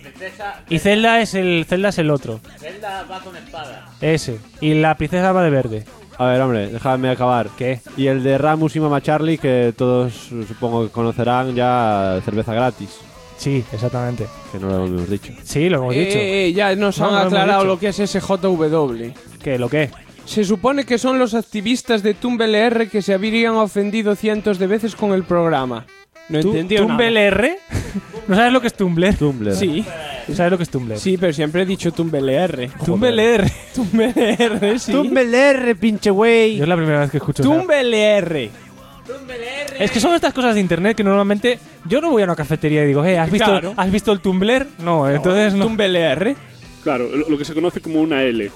Y Zelda es el otro. Zelda va con espada. Ese. Y la princesa va de verde. A ver, hombre, déjame acabar. ¿Qué? Y el de Ramus y Mama Charlie, que todos supongo que conocerán ya, cerveza gratis. Sí, exactamente. Que no lo hemos dicho. Sí, lo hemos dicho. Ya nos han aclarado lo que es SJW. ¿Qué? ¿Lo qué? Se supone que son los activistas de TumbleR que se habrían ofendido cientos de veces con el programa. No entendí nada. ¿TumbleR? ¿No sabes lo que es Tumblr? Tumblr. Sí. ¿Sabes lo que es Tumblr? Sí, pero siempre he dicho TumbleR. TumbleR. TumbleR, sí. tumblr, pinche güey. Yo es la primera vez que escucho eso. TumbleR. Es que son estas cosas de internet que normalmente yo no voy a una cafetería y digo, ¿has visto el Tumblr? No, entonces no. TumbleR. Claro, lo que se conoce como una L.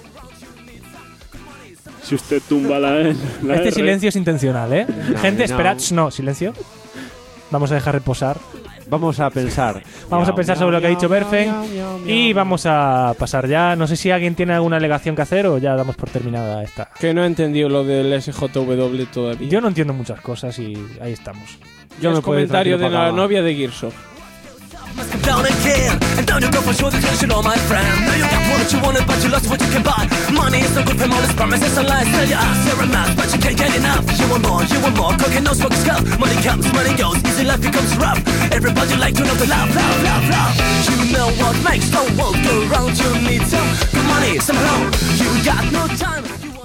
Si usted tumba la L. Este silencio es intencional, ¿eh? Gente, no. esperad. No, silencio. Vamos a dejar reposar. Vamos a pensar. Vamos a pensar sobre lo que ha dicho Berfen. Y vamos a pasar ya. No sé si alguien tiene alguna alegación que hacer o ya damos por terminada esta. Que no he entendido lo del SJW todavía. Yo no entiendo muchas cosas y ahí estamos. Yo me comentario de la novia de Gearsoft. Down again, and down you go for sure the tension, all my friend. Now you got what you wanted, but you lost what you can buy. Money is no good from all this promises and lies. Tell your ass you're a mess, but you can't get enough. You want more, cooking no smoke scuff. Money comes, money goes, easy life becomes rough. Everybody like to know the love. You know what makes the world go round. You need some money somehow. You got no time.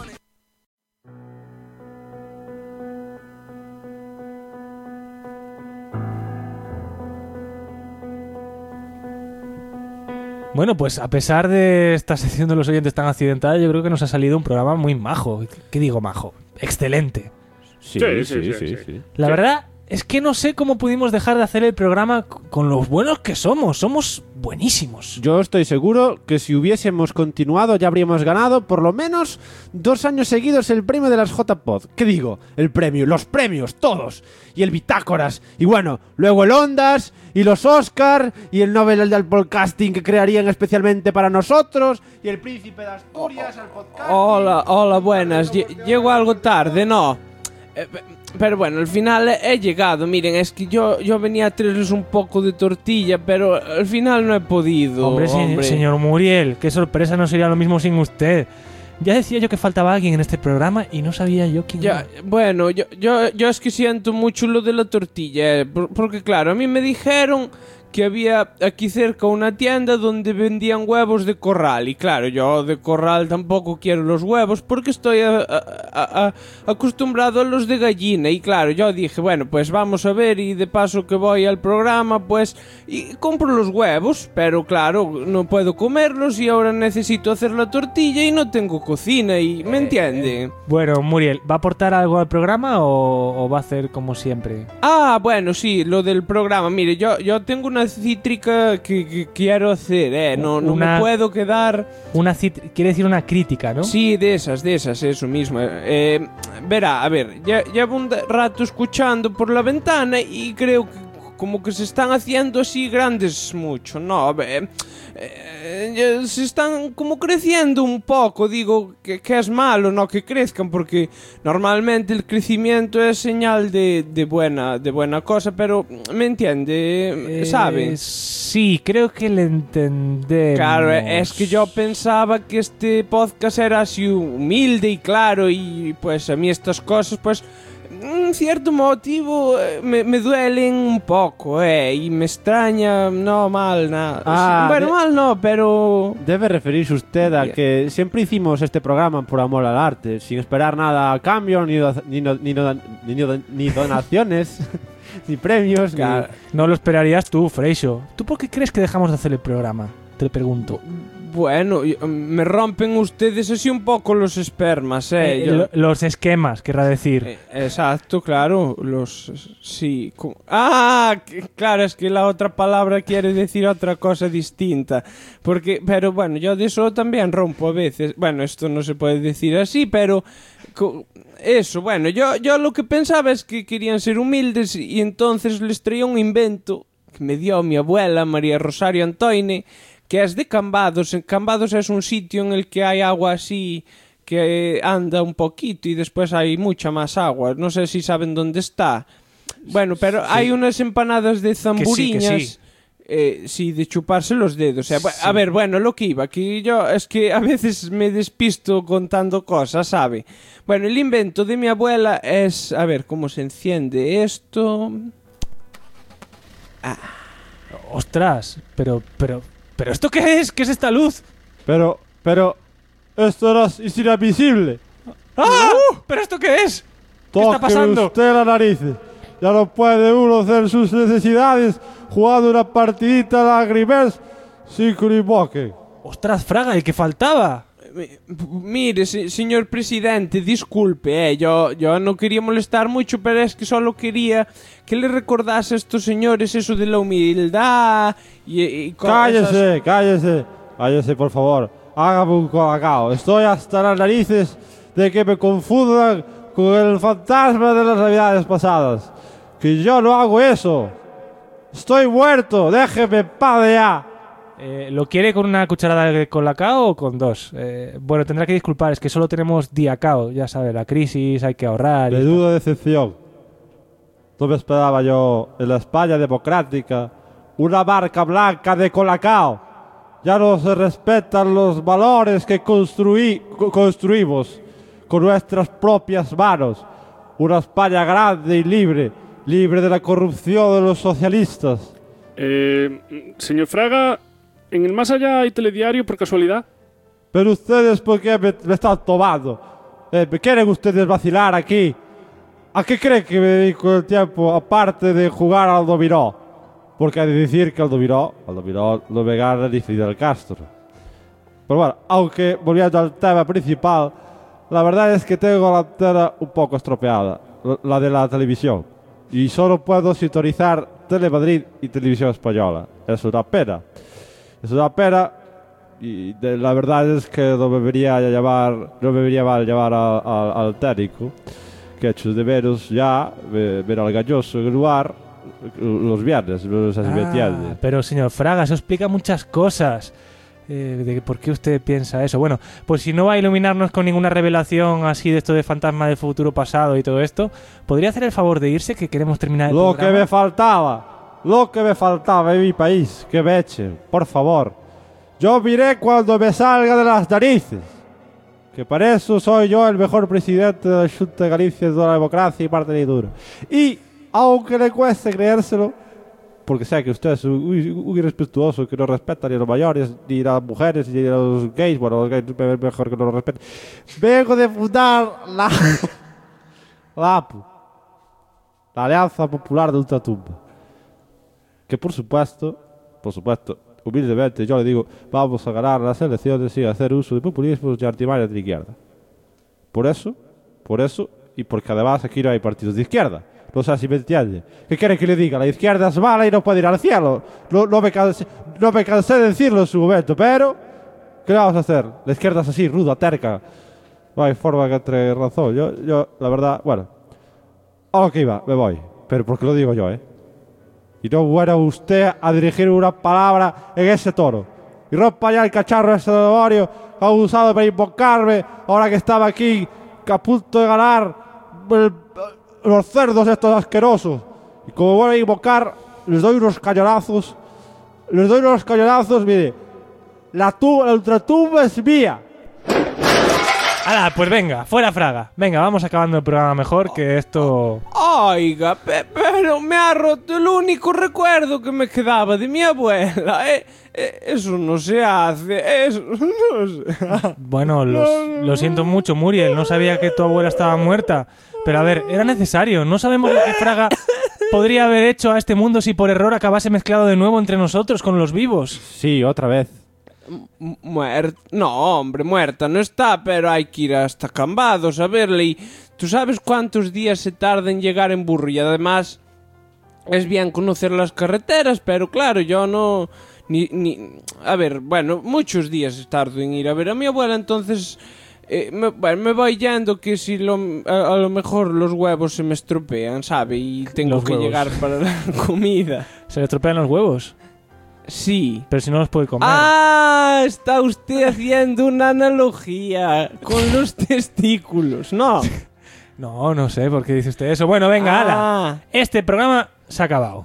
Bueno, pues a pesar de esta sección de los oyentes tan accidentada, yo creo que nos ha salido un programa muy majo. ¿Qué digo majo? Excelente. Sí. La verdad es que no sé cómo pudimos dejar de hacer el programa con los buenos que somos. Somos buenísimos. Yo estoy seguro que si hubiésemos continuado ya habríamos ganado por lo menos 2 años seguidos el premio de las JPod. ¿Qué digo? El premio, los premios, todos. Y el Bitácoras. Y bueno, luego el Ondas y los Oscar y el Nobel del Podcasting que crearían especialmente para nosotros y el Príncipe de Asturias al podcast. Hola, buenas. Llego algo tarde, ¿no? Pero bueno, al final he llegado. Miren, es que yo venía a traerles un poco de tortilla, pero al final no he podido. Hombre. Señor Muriel, qué sorpresa, no sería lo mismo sin usted. Ya decía yo que faltaba alguien en este programa y no sabía yo quién era. Bueno, yo es que siento mucho lo de la tortilla, porque claro, a mí me dijeron que había aquí cerca una tienda donde vendían huevos de corral. Y claro, yo de corral tampoco quiero los huevos porque estoy acostumbrado a los de gallina. Y claro, yo dije, bueno, pues vamos a ver, y de paso que voy al programa, pues y compro los huevos. Pero claro, no puedo comerlos y ahora necesito hacer la tortilla y no tengo cocina, y ¿me entiende? Bueno, Muriel, ¿va a aportar algo al programa o va a hacer como siempre? Ah, bueno, sí, lo del programa. Mire, yo tengo una cítrica que quiero hacer, no me puedo quedar... Quiere decir una crítica, ¿no? Sí, de esas, eso mismo. Verá, a ver, llevo un rato escuchando por la ventana y creo que como que se están haciendo así grandes mucho, ¿no? Se están como creciendo un poco, digo que es malo, ¿no? Que crezcan, porque normalmente el crecimiento es señal de buena cosa, pero ¿me entiende? ¿Sabe? Sí, creo que le entendemos. Claro, es que yo pensaba que este podcast era así humilde y claro, y pues a mí estas cosas, pues... en cierto motivo me duelen un poco, y me extraña, no mal, nada. Bueno, mal no, pero... Debe referirse usted a que siempre hicimos este programa por amor al arte, sin esperar nada a cambio, ni donaciones, ni premios. Claro. No lo esperarías tú, Freixo. ¿Tú por qué crees que dejamos de hacer el programa? Te pregunto. Bueno, me rompen ustedes así un poco los espermas, los esquemas, querrá decir. Exacto, claro, sí. Claro, es que la otra palabra quiere decir otra cosa distinta. Pero bueno, yo de eso también rompo a veces. Bueno, esto no se puede decir así, pero... Eso, bueno, yo lo que pensaba es que querían ser humildes y entonces les traía un invento que me dio mi abuela, María Rosario Antoine, que es de Cambados. Cambados es un sitio en el que hay agua así que anda un poquito y después hay mucha más agua. No sé si saben dónde está. Bueno, pero sí. Hay unas empanadas de zamburiñas. Sí, de chuparse los dedos. Sí. A ver, bueno, lo que iba, que yo es que a veces me despisto contando cosas, ¿sabe? Bueno, el invento de mi abuela es... A ver, ¿cómo se enciende esto? Ostras, pero ¿esto qué es? ¿Qué es esta luz? Pero, esto es inadmisible. ¿Pero esto qué es? ¿Qué está Toque pasando? usted la nariz. Ya no puede uno hacer sus necesidades jugando una partidita a la Grimmels sin que lo invoquen. Ostras, Fraga, ¿y qué faltaba? Mire, señor presidente, disculpe, yo no quería molestar mucho, pero es que solo quería que le recordase a estos señores eso de la humildad y Cállese, por favor. Hágame un colacao. Estoy hasta las narices de que me confundan con el fantasma de las navidades pasadas. Que yo no hago eso. Estoy muerto, déjeme en paz ya. ¿Lo quiere con una cucharada de colacao o con dos? Bueno, tendrá que disculpar, es que solo tenemos diacao, ya sabe, la crisis, hay que ahorrar. Menuda decepción. No me esperaba yo en la España democrática una marca blanca de colacao. Ya no se respetan los valores que construimos con nuestras propias manos. Una España grande y libre de la corrupción de los socialistas. Señor Fraga, ¿en el más allá hay telediario por casualidad? Pero ustedes, ¿por qué me están tomando? ¿Me quieren ustedes vacilar aquí? ¿A qué creen que me dedico el tiempo aparte de jugar al dominó? Porque hay de decir que al dominó no me gana ni Fidel Castro. Pero bueno, aunque volviendo al tema principal, la verdad es que tengo la antena un poco estropeada, la de la televisión. Y solo puedo sintonizar Telemadrid y Televisión Española. Es una pena. Y la verdad es que no me vería mal llamar al técnico, que echo de menos ya ver al Galloso en el lugar los viernes, no sé si me entiende. Pero señor Fraga, eso explica muchas cosas. De por qué usted piensa eso. Bueno, pues si no va a iluminarnos con ninguna revelación así de esto de fantasma del futuro pasado y todo esto, ¿podría hacer el favor de irse, que queremos terminar el programa? Lo que me faltaba en mi país, que me echen, por favor. Yo miré cuando me salga de las narices. Que para eso soy yo el mejor presidente de la Junta de Galicia de toda la democracia y parte de dura. Y, aunque le cueste creérselo, porque sé que usted es un irrespetuoso que no respeta ni a los mayores, ni a las mujeres, ni a los gays. Bueno, los gays mejor que no los respeten. Vengo de fundar la APU, la Alianza Popular de Ultratumba. Que por supuesto, humildemente yo le digo, vamos a ganar las elecciones sin hacer uso de populismos y artimañas de la izquierda. Por eso, y porque además aquí no hay partidos de izquierda. No sé si me entiende. ¿Qué quiere que le diga? La izquierda es mala y no puede ir al cielo. No me cansé de decirlo en su momento, pero ¿qué le vamos a hacer? La izquierda es así, ruda, terca. No hay forma que entre razón. Yo, la verdad, bueno. Ok, va, me voy. Pero porque lo digo yo, Y no fuera usted a dirigir una palabra en ese tono. Y rompa ya el cacharro ese de demonio que ha usado para invocarme ahora que estaba aquí, que a punto de ganar los cerdos estos asquerosos. Y como voy a invocar, les doy unos cañonazos. Mire. La ultratumba es mía. ¡Hala! Pues venga, fuera Fraga. Venga, vamos acabando el programa mejor, que esto... Oiga, pero me ha roto el único recuerdo que me quedaba de mi abuela. Eso no se hace, eso no se hace. Bueno, lo siento mucho, Muriel. No sabía que tu abuela estaba muerta. Pero a ver, era necesario. No sabemos lo que Fraga podría haber hecho a este mundo si por error acabase mezclado de nuevo entre nosotros con los vivos. Sí, otra vez. No, hombre, muerta no está, pero hay que ir hasta Cambados a verle. Y tú sabes cuántos días se tarda en llegar en burro. Y además es bien conocer las carreteras, pero claro, yo no... A ver, bueno, muchos días tardo en ir a ver a mi abuela, entonces... me voy yendo que si a lo mejor los huevos se me estropean, ¿sabe? Y tengo Los que huevos. llegar para la comida. ¿Se le estropean los huevos? Sí. Pero si no los puede comer. Ah, está usted haciendo una analogía con los testículos, ¿no? No sé por qué dice usted eso. Bueno, venga, hala. Este programa se ha acabado.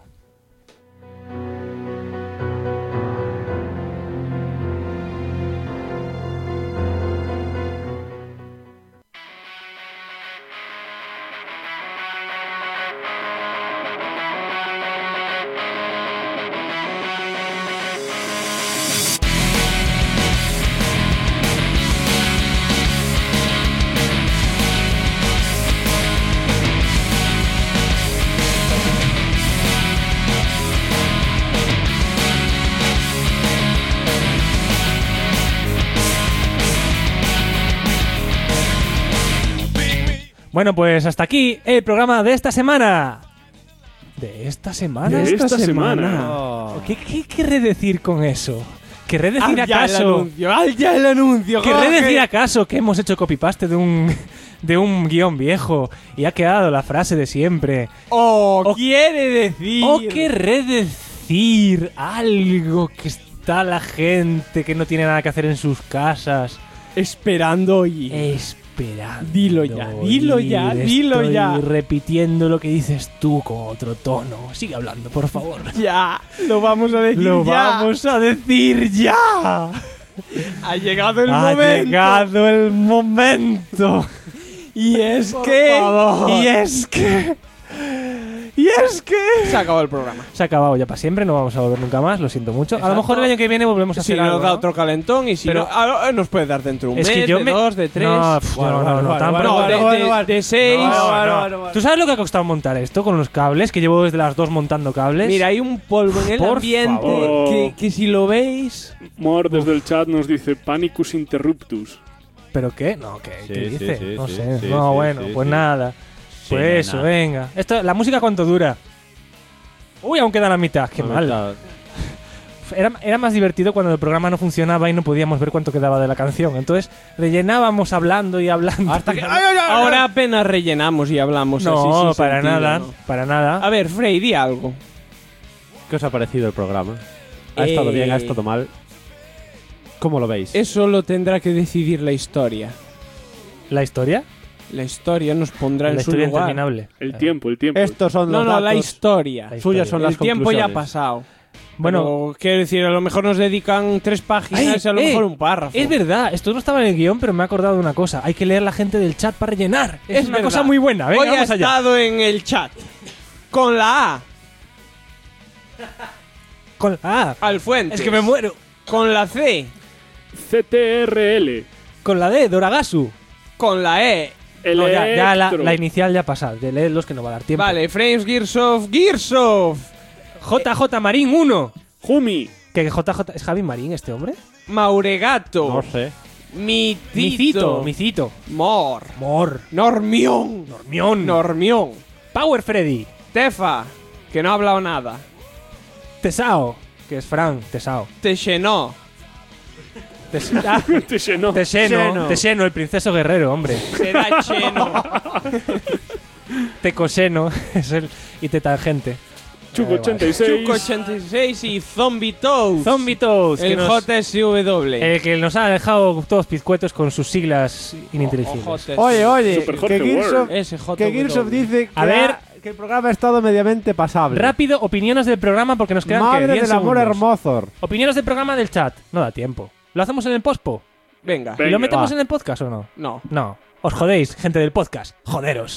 Bueno, pues hasta aquí el programa de esta semana. ¿De esta semana? De esta semana. Oh. ¿Qué querré decir con eso? ¿Querré decir acaso? ¡Ya el anuncio! ¿Querré decir acaso que hemos hecho copy-paste de un guión viejo y ha quedado la frase de siempre? O quiere decir... ¿O querré decir algo que está la gente que no tiene nada que hacer en sus casas? Esperando y... Esperando. Dilo ya. Estoy repitiendo lo que dices tú con otro tono. Sigue hablando, por favor. Ya, lo vamos a decir Lo ya. vamos a decir ya. Ha llegado el Ha momento. llegado el momento. Y es Por que... favor. Y es que... Se acabó el programa. Se ha acabado ya para siempre, no vamos a volver nunca más, lo siento mucho. A lo mejor el año que viene volvemos a Si hacer nos algo, da ¿no? otro calentón y si Pero- no... nos puede dar dentro de un Es que mes, yo de me- 2, de 3... No, tan pronto. de 6... No. ¿Tú sabes lo que ha costado montar esto con los cables? Que llevo desde las 2 montando cables. Mira, hay un polvo en el Por ambiente favor. que si lo veis... Mor desde el chat nos dice Panicus interruptus. ¿Pero qué? No, ¿qué dice? sí, no sí, sé. sí, No, sí, bueno, sí, pues sí. nada. Sí, Pues no, eso, nada. venga. ¿La música cuánto dura? Uy, aún queda la mitad, qué mal. Era más divertido cuando el programa no funcionaba y no podíamos ver cuánto quedaba de la canción. Entonces rellenábamos hablando y hablando. Hasta que... Ahora apenas rellenamos y hablamos así No, sin para sentido, nada, ¿no? para nada. A ver, Frey, di algo. ¿Qué os ha parecido el programa? ¿Ha estado bien? ¿Ha estado mal? ¿Cómo lo veis? Eso lo tendrá que decidir la historia. ¿La historia? La historia nos pondrá La en su historia lugar. interminable. El tiempo. Estos son los No, la datos. historia. La Suyas son las El tiempo ya ha conclusiones. pasado. Bueno, Pero, quiero decir, a lo mejor nos dedican 3 páginas y a lo mejor un párrafo. Es verdad, esto no estaba en el guión, pero me he acordado de una cosa. Hay que leer la gente del chat para rellenar. Es una verdad. cosa muy buena. Venga, Hoy ha vamos allá. estado en el chat con la A. Alfuentes. Es que me muero. Con la C. CTRL. Con la D, Doragasu. Con la E. No, ya la inicial ya pasa. De leerlos que no va a dar tiempo. Vale, Frames Gearsoft. JJ Marín 1. Jumi. ¿Que JJ es Javi Marín este hombre? Mauregato. No sé. Micito. Mor. Normión. Power Freddy. Tefa, que no ha hablado nada. Tesao, que es Fran, Tesao. Texenó. Teseno, el princeso guerrero, hombre. Será Cheno. Tecoseno es el y Tetangente. Chuco 86 y Zombie Toads. El JSW. El que nos ha dejado todos pizcuetos con sus siglas ininteligibles. Oye, Super Jorge que Gearsoft dice A ver, que el programa ha estado mediamente pasable. Rápido, opiniones del programa porque nos quedan Madre 10 del amor segundos. hermoso. Opiniones del programa del chat. No da tiempo. ¿Lo hacemos en el pospo? Venga. ¿Y lo metemos va. en el podcast o no? No. No. Os jodéis, gente del podcast. Joderos.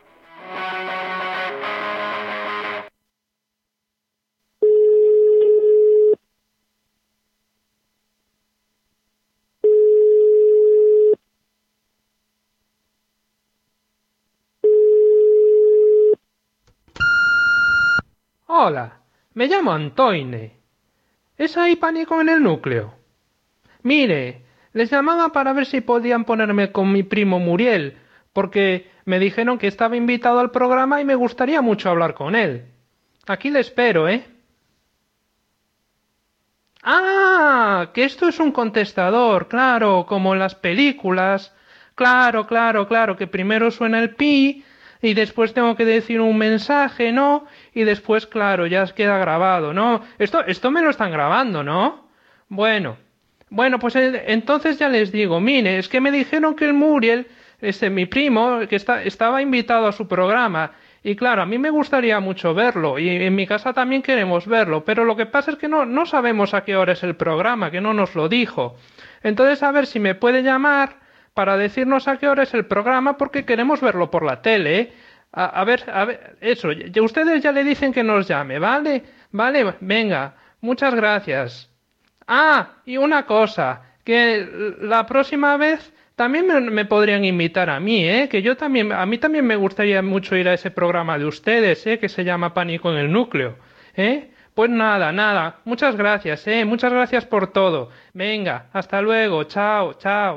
Hola, me llamo Antoine. ¿Es ahí pánico en el núcleo? Mire, les llamaba para ver si podían ponerme con mi primo Muriel, porque me dijeron que estaba invitado al programa y me gustaría mucho hablar con él. Aquí le espero, ¿eh? ¡Ah! Que esto es un contestador, claro, como en las películas. Claro, que primero suena el pi y después tengo que decir un mensaje, ¿no? Y después, claro, ya queda grabado, ¿no? Esto me lo están grabando, ¿no? Bueno, pues entonces ya les digo, mire, es que me dijeron que el Muriel, mi primo, que estaba invitado a su programa. Y claro, a mí me gustaría mucho verlo, y en mi casa también queremos verlo, pero lo que pasa es que no sabemos a qué hora es el programa, que no nos lo dijo. Entonces, a ver si me puede llamar para decirnos a qué hora es el programa, porque queremos verlo por la tele, ¿eh? A ver, eso, ustedes ya le dicen que nos llame, ¿vale? Vale, venga, muchas gracias. Ah, y una cosa, que la próxima vez también me podrían invitar a mí, que a mí también me gustaría mucho ir a ese programa de ustedes, que se llama Pánico en el Núcleo, Pues nada, muchas gracias, muchas gracias por todo. Venga, hasta luego, chao.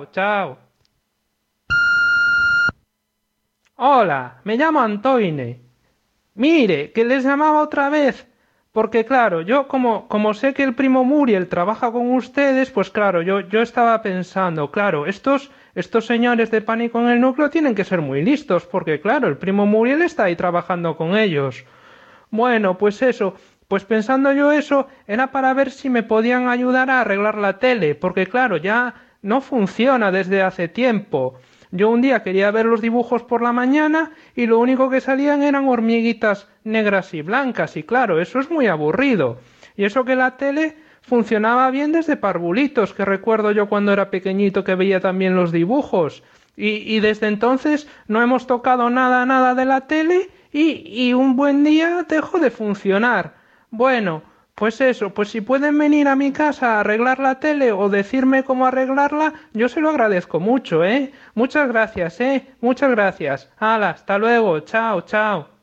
Hola, me llamo Antoine. Mire, que les llamaba otra vez, porque claro, yo como sé que el primo Muriel trabaja con ustedes, pues claro, yo estaba pensando, claro, estos señores de Pánico en el Núcleo tienen que ser muy listos, porque claro, el primo Muriel está ahí trabajando con ellos. Bueno, pues eso, pues pensando yo eso, era para ver si me podían ayudar a arreglar la tele, porque claro, ya no funciona desde hace tiempo. Yo un día quería ver los dibujos por la mañana y lo único que salían eran hormiguitas negras y blancas, y claro, eso es muy aburrido. Y eso que la tele funcionaba bien desde Parvulitos, que recuerdo yo cuando era pequeñito que veía también los dibujos. Y desde entonces no hemos tocado nada de la tele y un buen día dejó de funcionar. Bueno, pues eso, pues si pueden venir a mi casa a arreglar la tele o decirme cómo arreglarla, yo se lo agradezco mucho, Muchas gracias, muchas gracias. Hala, hasta luego, chao.